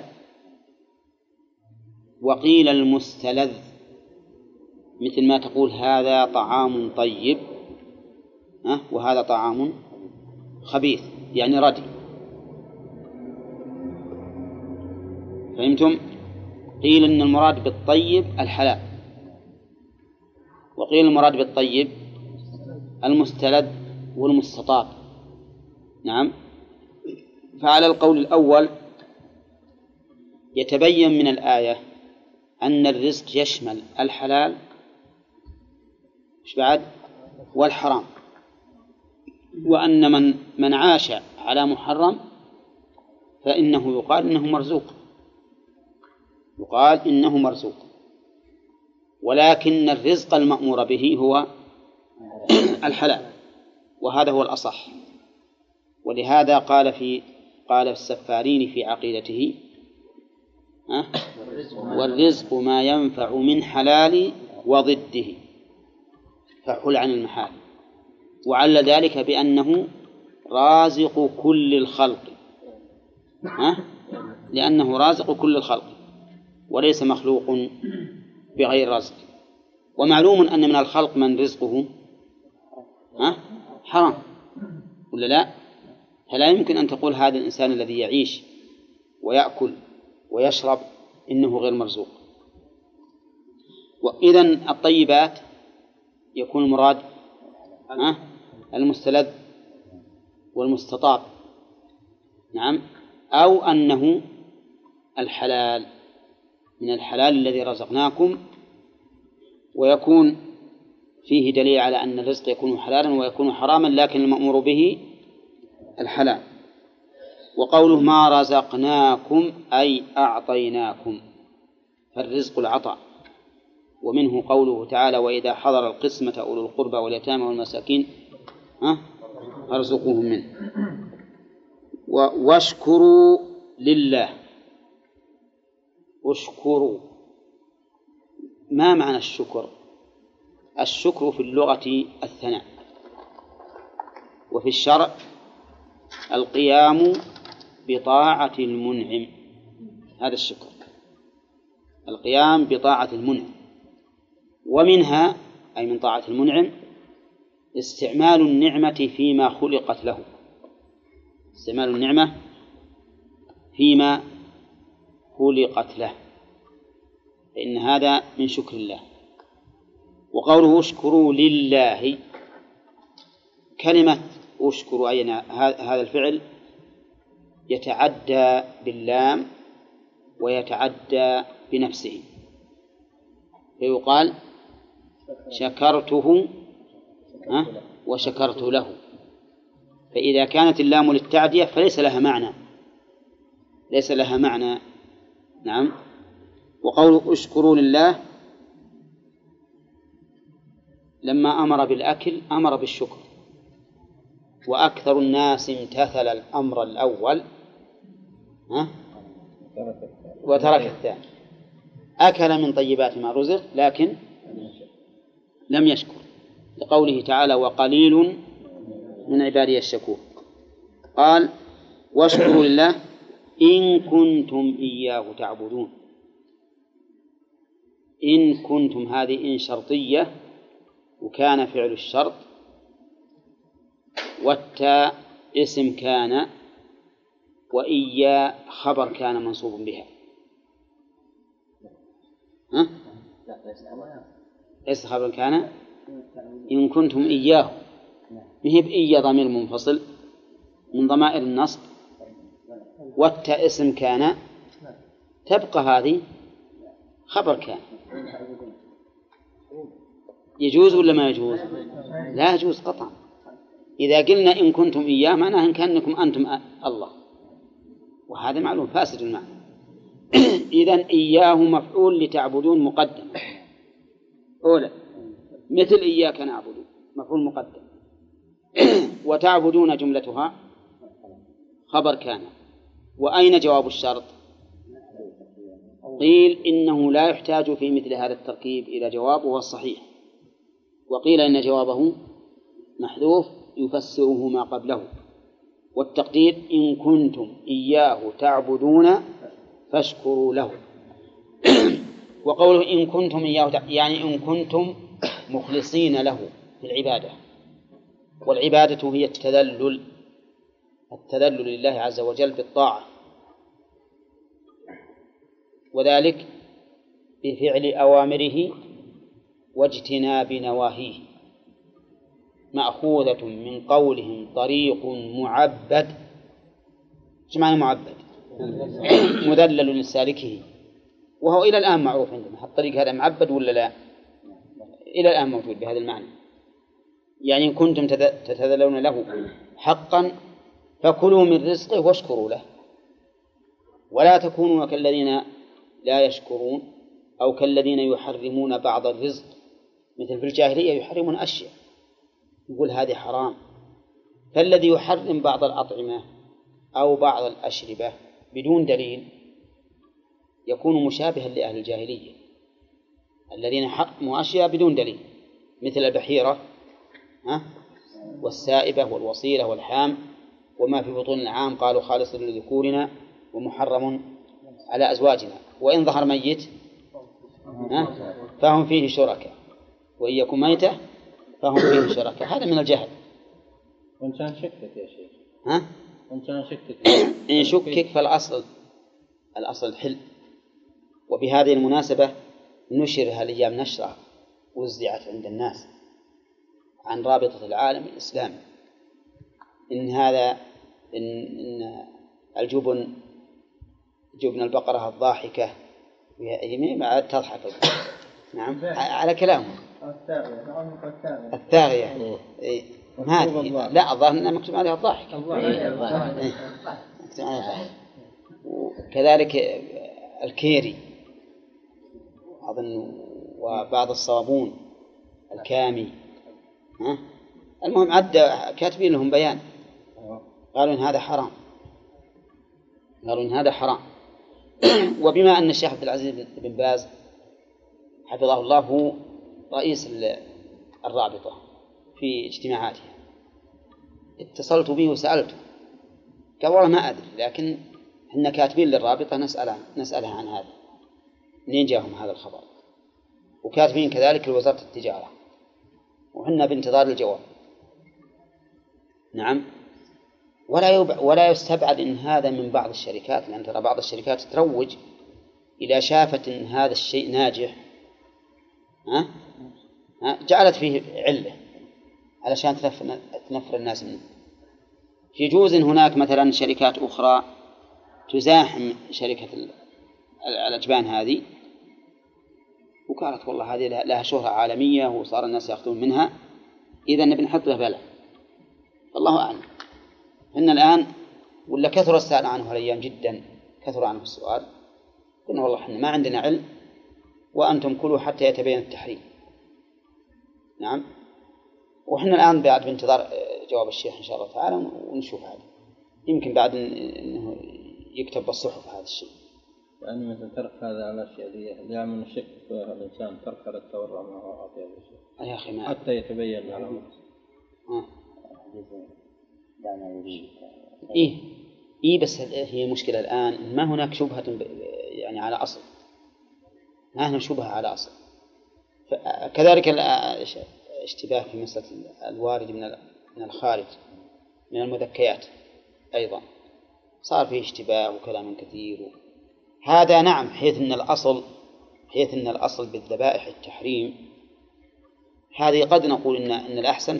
وقيل المستلذ، مثل ما تقول هذا طعام طيب وهذا طعام خبيث، يعني ردي. فهمتم؟ قيل إن المراد بالطيب الحلال، وقيل المراد بالطيب المستلذ والمستطاب. نعم. فعلى القول الأول يتبين من الآية أن الرزق يشمل الحلال والحرام، وأن من عاش على محرم فإنه يقال إنه مرزوق، يقال إنه مرزوق، ولكن الرزق المأمور به هو الحلال، وهذا هو الأصح. ولهذا قال في قال السفارين في عقيدته والرزق ما ينفع من حلال وضده فحل عن المحال، وعل ذلك بأنه رازق كل الخلق، لأنه رازق كل الخلق وليس مخلوق بغير رزق. ومعلوم أن من الخلق من رزقه حرام ولا لا؟ فلا يمكن أن تقول هذا الإنسان الذي يعيش ويأكل ويشرب إنه غير مرزوق. وإذن الطيبات يكون المراد المستلذ والمستطاب، نعم، أو أنه الحلال من الحلال الذي رزقناكم، ويكون فيه دليل على أن الرزق يكون حلالا ويكون حراما، لكن المأمور به الحلال. وقوله ما رزقناكم أي أعطيناكم، فالرزق العطاء. ومنه قوله تعالى وإذا حضر القسمة أولو القربى واليتامى والمساكين فارزقوهم منه. واشكروا لله. اشكروا، ما معنى الشكر؟ الشكر في اللغة الثناء، وفي الشرع القيام بطاعة المنعم، هذا الشكر، القيام بطاعة المنعم. ومنها أي من طاعة المنعم استعمال النعمة فيما خلقت له، استعمال النعمة فيما خلقت له، فإن هذا من شكر الله. وقوله اشكروا لله، كلمة اشكروا أي هذا الفعل يتعدى باللام ويتعدى بنفسه، فيقال شكرته وشكرت له، فإذا كانت اللام للتعدية فليس لها معنى، ليس لها معنى. نعم. وقوله اشكروا لله لما أمر بالأكل أمر بالشكر، وأكثر الناس امتثل الأمر الأول وترك الثاني، أكل من طيبات ما رزق لكن لم يشكر، لقوله تعالى وقليل من عبادي الشكور. قال واشكروا لله إن كنتم إياه تعبدون. إن كنتم هذه إن شرطية، وكان فعل الشرط، والتاء اسم كان، وإيا خبر كان منصوب بها. ليس خبر كان. إن كنتم إياه مهي بإيا ضمير منفصل من ضمائر النصب، والتاء اسم كان، تبقى هذه خبر كان. يجوز ولا ما يجوز؟ لا يجوز قطعا. إذا قلنا إن كنتم إياه معناه إن كأنكم أنتم الله، وهذا معلوم فاسد المعنى. إذن إياه مفعول لتعبدون مقدم أولا، مثل إياك نعبد مفعول مقدم، وتعبدون جملتها خبر كان. وأين جواب الشرط؟ قيل إنه لا يحتاج في مثل هذا التركيب إلى جواب، وهو الصحيح، وقيل إن جوابه محذوف يفسره ما قبله، والتقدير إن كنتم إياه تعبدون فاشكروا له. وقوله إن كنتم إياه يعني إن كنتم مخلصين له في العبادة، والعبادة هي التذلل لله عز وجل بالطاعة، وذلك بفعل أوامره واجتناب نواهيه، مأخوذة من قولهم طريق معبد. ايش معنى معبد؟ مذلل لسالكه، وهو إلى الآن معروف عندنا الطريق هذا معبد ولا لا؟ إلى الآن موجود بهذا المعنى. يعني إن كنتم تتذللون له حقا فكلوا من رزقه واشكروا له، ولا تكونوا كالذين لا يشكرون أو كالذين يحرمون بعض الرزق، مثل في الجاهلية يحرمون أشياء يقول هذه حرام. فالذي يحرم بعض الأطعمة أو بعض الأشربة بدون دليل يكون مشابها لأهل الجاهلية الذين حرموا أشياء بدون دليل، مثل البحيرة والسائبة والوصيلة والحام وما في بطون العام قالوا خالص لذكورنا ومحرم على أزواجنا، وإن ظهر ميت فهم فيه شركاء، وإن يكن ميتة فهم فيه شركاء. هذا من الجهل. وإن كان شكك يا شيخ، وإن كان شكك إن شكك فالأصل الحل. وبهذه المناسبة نشر هالأيام نشرة وزعت عند الناس عن رابطة العالم الإسلامي إن الجبن جبن البقرة الضاحكة ما تضحك نعم على كلامه الثاغية هذه لا الظاهر أنها مكتوب عليها الضاحك وكذلك الكيري أظن وبعض الصابون الكامي المهم عد كاتبين لهم بيان قالوا إن هذا حرام وبما أن الشيخ عبد العزيز بن باز حفظه الله هو رئيس الرابطة في اجتماعاتها اتصلت به وسألته قال والله ما أدري، لكن إحنا كاتبين للرابطة نسألها عن هذا منين جاءهم هذا الخبر، وكاتبين كذلك لوزارة التجارة وحنا بانتظار الجواب. نعم. ولا يستبعد إن هذا من بعض الشركات، لأن ترى بعض الشركات تروج إذا شافت إن هذا الشيء ناجح جعلت فيه علة علشان تنفر الناس منه. يجوز إن هناك مثلا شركات أخرى تزاحم شركة الأجبان هذه وقالت والله هذه لها شهرة عالمية وصار الناس يأخذون منها، إذا نبي نحط له بلع. الله أعلم. إن الآن ولا كثر السؤال عنه هالأيام جدا، كثر عنه السؤال. قلنا والله إحنا ما عندنا علم وأنتم كلوا حتى يتبين التحريم. نعم. وإحنا الآن بعد بانتظار جواب الشيخ إن شاء الله تعالى ونشوف هذا، يمكن بعد إنه يكتب بالصحف هذا الشيء. يعني مثل ترك هذا الأشياء ذي من الشك في الإنسان ترك التورع ما هو أعطيه الشيء يا أخي ما حتى يتبين الأمر. إيه بس هي مشكلة الآن ما هناك شبهة يعني على أصل، ما هنا شبهة على أصل. كذلك اشتباه في مسألة الوارد من الخارج من المذكيات أيضا صار فيه اشتباه وكلام كثير هذا. نعم، حيث أن الأصل بالذبائح التحريم، هذه قد نقول إن الأحسن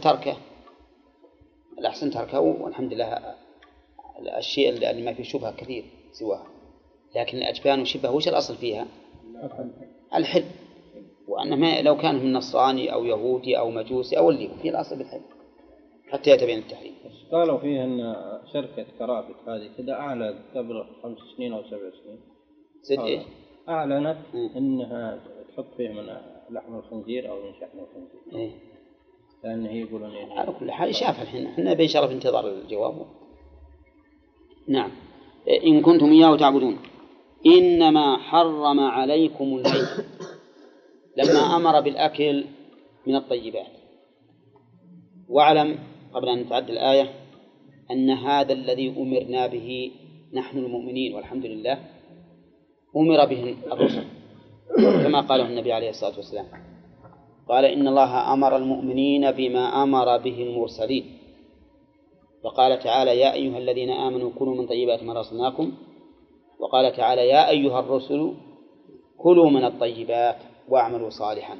تركه والحمد لله الشيء اللي ما فيه شبهة كثير سواها. لكن الأجبان وشبه وش الأصل فيها؟ الحل، وأنه لو كان من نصراني أو يهودي أو مجوسي أو اللي في الأصل بالحل حتى يتبين التحريم. قالوا فيه أن شركة كرافت هذه كذا أعلنت قبل 5 سنين أو 7 سنين أعلنت أنها تحط فيه من لحم الخنزير أو من شحم الخنزير. لأن هي يقولون على كل حال شاف الحين احنا بنشرف انتظار الجواب. نعم. إن كنتم إياه تعبدون إنما حرم عليكم الميت لما أمر بالأكل من الطيبات. واعلم قبل أن نتعدى الآية أن هذا الذي أمرنا به نحن المؤمنين والحمد لله أمر به الرسل كما قاله النبي عليه الصلاة والسلام، قال إن الله أمر المؤمنين بما أمر به المرسلين، وقال تعالى يا أيها الذين آمنوا كلوا من طيبات ما رزقناكم، وقال تعالى يا أيها الرسل كلوا من الطيبات واعملوا صالحا.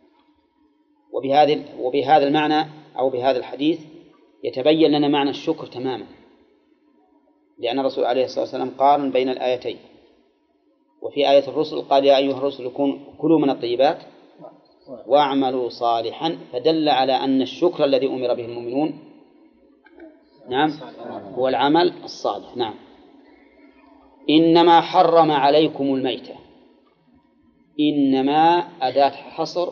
وبهذا المعنى أو بهذا الحديث يتبين لنا معنى الشكر تماما، لأن الرسول عليه الصلاة والسلام قارن بين الآيتين، وفي آية الرسل قال يا أيها الرسل كلوا من الطيبات واعملوا صالحا، فدل على أن الشكر الذي أمر به المؤمنون نعم هو العمل الصالح. نعم. إنما حرم عليكم الميتة، إنما أداة حصر،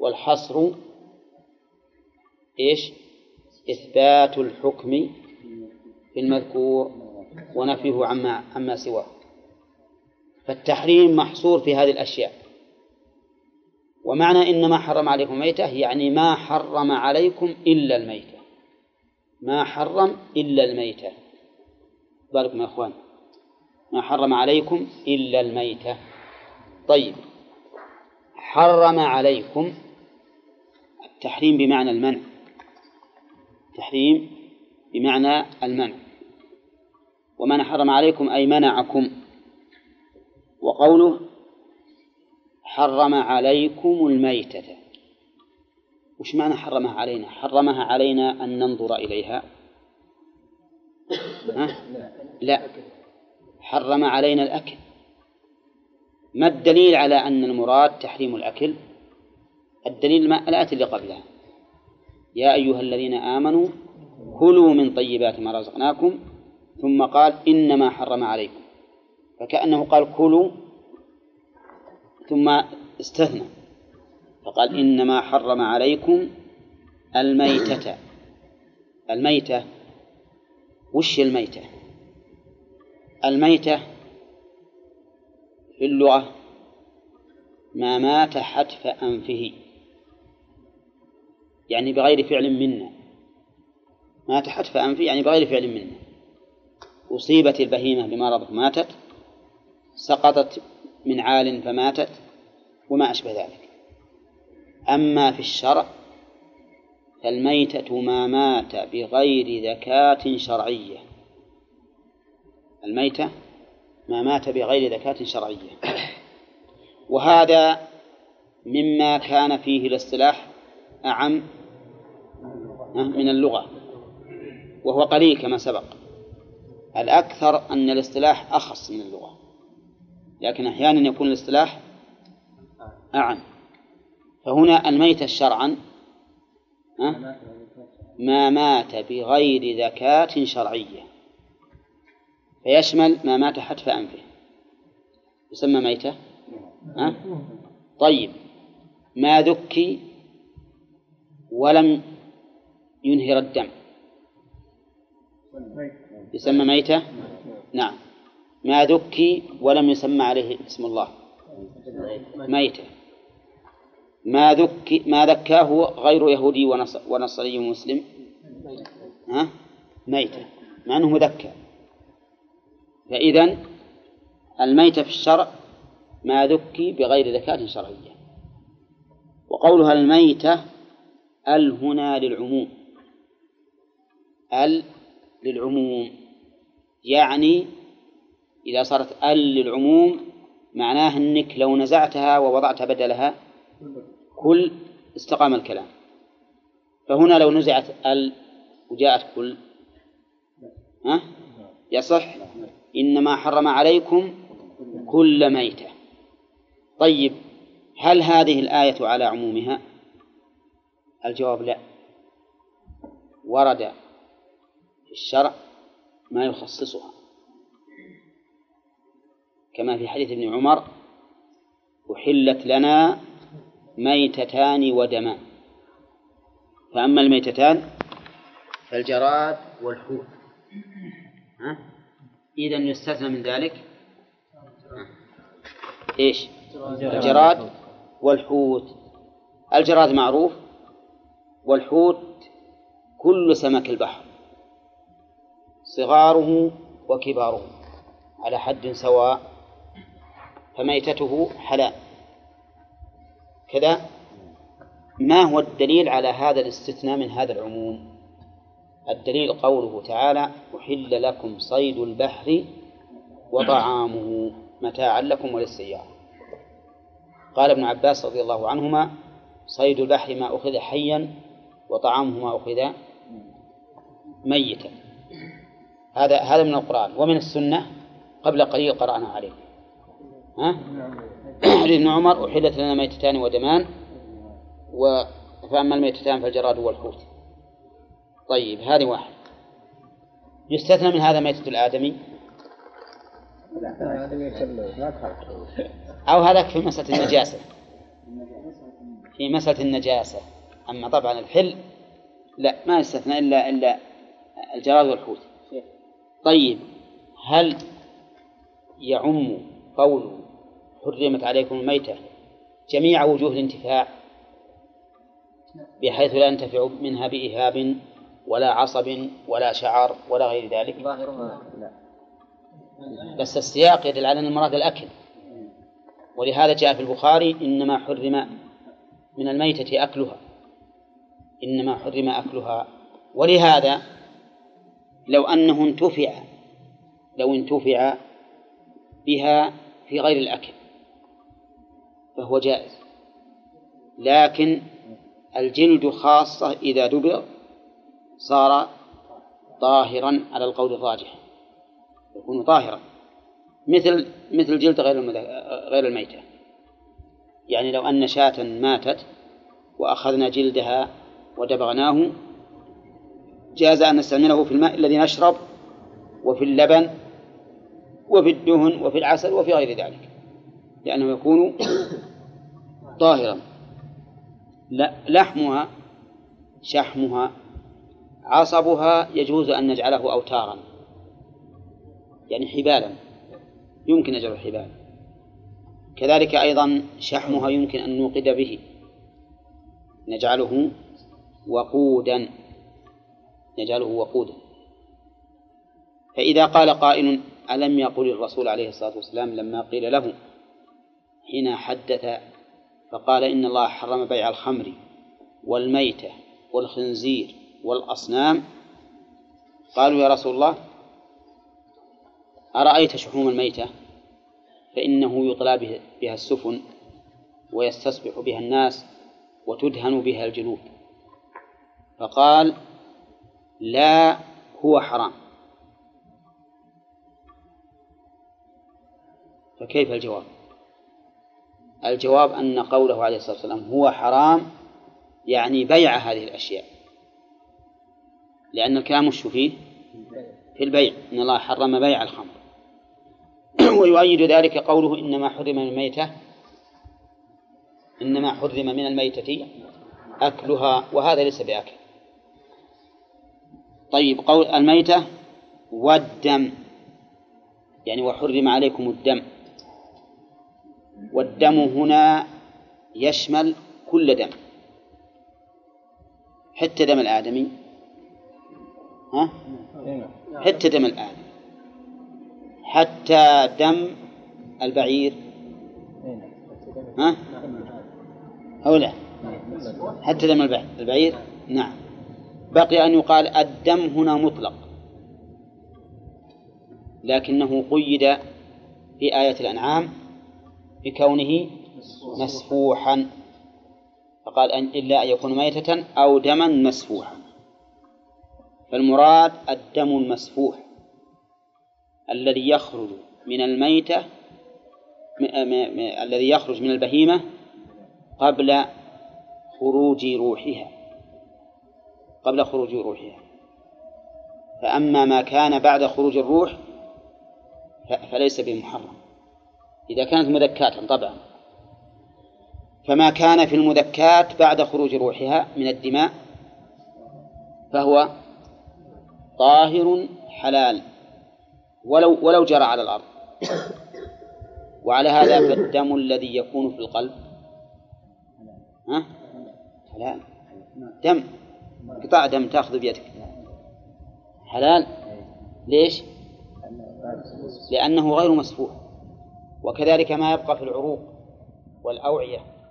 والحصر إيش؟ إثبات الحكم في المذكور ونفيه عما سواه. فالتحريم محصور في هذه الأشياء. ومعنى إنما حرم عليكم الميتة يعني ما حرم عليكم إلا الميتة، ما حرم إلا الميتة. بالكم يا أخوان، ما حرم عليكم إلا الميتة. طيب، حرم عليكم، التحريم بمعنى المنع، تحريم بمعنى المنع، ومن حرم عليكم أي منعكم. وقوله حرم عليكم الميتة، وش معنى حرمها علينا؟ حرمها علينا أن ننظر إليها؟ لا، حرم علينا الأكل. ما الدليل على أن المراد تحريم الأكل؟ الدليل الآية اللي قبلها: يا أيها الذين آمنوا كلوا من طيبات ما رزقناكم، ثم قال إنما حرم عليكم، فكأنه قال كلوا ثم استثنى فقال إنما حرم عليكم الميتة. الميتة وش الميتة؟ الميتة في اللغة ما مات حتف أنفه، يعني بغير فعل منا. مات حتف أنفه يعني بغير فعل منا. أصيبت البهيمة بمرض ماتت، سقطت من عال فماتت، وما أشبه ذلك. أما في الشرع فالميتة ما مات بغير ذكاة شرعية. الميتة ما مات بغير ذكاة شرعية. وهذا مما كان فيه الاصطلاح أعم من اللغة، وهو قليل كما سبق. الأكثر أن الاصطلاح أخص من اللغة، لكن أحيانا يكون الاصطلاح أعم. فهنا الميتة شرعا ما مات بغير ذكاة شرعية، فيشمل ما مات حتف أنفه يسمى ميتة. طيب، ما ذكي ولم ينهر الدم يسمى ميتة. نعم، ما ذكي ولم يسمى عليه اسم الله ميتة. ما ذكاه غير يهودي ونصري ومسلم ميتة، مع أنه مذكى. فإذن الميتة في الشرع ما ذكي بغير ذكاة شرعية. وقولها الميتة ال هنا للعموم، ال للعموم، يعني إذا صارت ال للعموم معناه أنك لو نزعتها ووضعت بدلها كل استقام الكلام. فهنا لو نزعت ال وجاءت كل يصح إنما حرم عليكم كل ميتة. طيب، هل هذه الآية على عمومها؟ الجواب لا، ورد في الشرع ما يخصصها، كما في حديث ابن عمر: أحلت لنا ميتتان ودمان. فأما الميتتان فالجراد والحوت. إذن يستثنى من ذلك إيش؟ الجراد والحوت. الجراد معروف، والحوت كل سمك البحر صغاره وكباره على حد سواء، فميتته حلال. كذا ما هو الدليل على هذا الاستثناء من هذا العموم؟ الدليل قوله تعالى: أحل لكم صيد البحر وطعامه متاعا لكم وللسيارة. قال ابن عباس رضي الله عنهما: صيد البحر ما أخذ حيا وطعامه ما أخذ ميتا. هذا من القرآن. ومن السنة قبل قليل قرأنا عليه حديث ابن عمر: أحلت لنا ميتتان ودمان، فأما الميتتان فالجراد والحوت. طيب، هذه واحد. يستثنى من هذا ميتة الآدمي أو هذاك في مسألة النجاسة، في مسألة النجاسة. أما طبعا الحل لا، ما يستثنى إلا الجراد والحوت. طيب، هل يعم قوله حرمت عليكم الميتة جميع وجوه الانتفاع بحيث لا ينتفع منها بإهاب ولا عصب ولا شعر ولا غير ذلك؟ ظاهرها لا، بس السياق يدل على أن المراد الأكل، ولهذا جاء في البخاري إنما حرم من الميتة أكلها، إنما حرم أكلها. ولهذا لو أنه انتفع بها في غير الأكل فهو جائز، لكن الجلد خاصة إذا دبر صار طاهرا على القول الراجح، يكون طاهرا مثل جلد غير الميتة. يعني لو أن شاة ماتت وأخذنا جلدها ودبغناه جاز أن نستعمله في الماء الذي نشرب وفي اللبن وفي الدهن وفي العسل وفي غير ذلك، لأنه يكون طاهرا. لحمها شحمها عصبها يجوز أن نجعله أوتارا، يعني حبالا، يمكن نجعله حبالا. كذلك أيضا شحمها يمكن أن نوقد به، نجعله وقودا. فإذا قال قائل ألم يقل الرسول عليه الصلاة والسلام لما قيل له حين حدث فقال إن الله حرم بيع الخمر والميتة والخنزير والأصنام، قالوا يا رسول الله أرأيت شحوم الميتة فإنه يطلى بها السفن ويستصبح بها الناس وتدهن بها الجلود، فقال لا هو حرام. فكيف الجواب؟ الجواب أن قوله عليه الصلاة والسلام هو حرام يعني بيع هذه الأشياء، لأن الكلام وش فيه؟ في البيع، إن الله حرم بيع الخمر. ويؤيد ذلك قوله إنما حرم من الميتة أكلها، وهذا ليس بأكل. طيب، قول الميتة والدم، يعني وحرم عليكم الدم، والدم هنا يشمل كل دم، حتى دم الآدمي، حتى دم الآدمي، حتى دم البعير، أو لا، حتى دم البعير. نعم. بقي أن يقال الدم هنا مطلق، لكنه قيد في آية الأنعام بكونه مسفوحا، فقال إلا أن يكون ميتة أو دما مسفوحا. فالمراد الدم المسفوح الذي يخرج من الميتة، الذي يخرج من البهيمة قبل خروج روحها. فأما ما كان بعد خروج الروح فليس بمحرم إذا كانت مذكاة طبعا. فما كان في المذكات بعد خروج روحها من الدماء فهو طاهر حلال ولو جرى على الأرض. وعلى هذا فالدم الذي يكون في القلب حلال، دم قطع دم تأخذ بيدك حلال. ليش؟ لأنه غير مسفوح. وكذلك ما يبقى في العروق والأوعية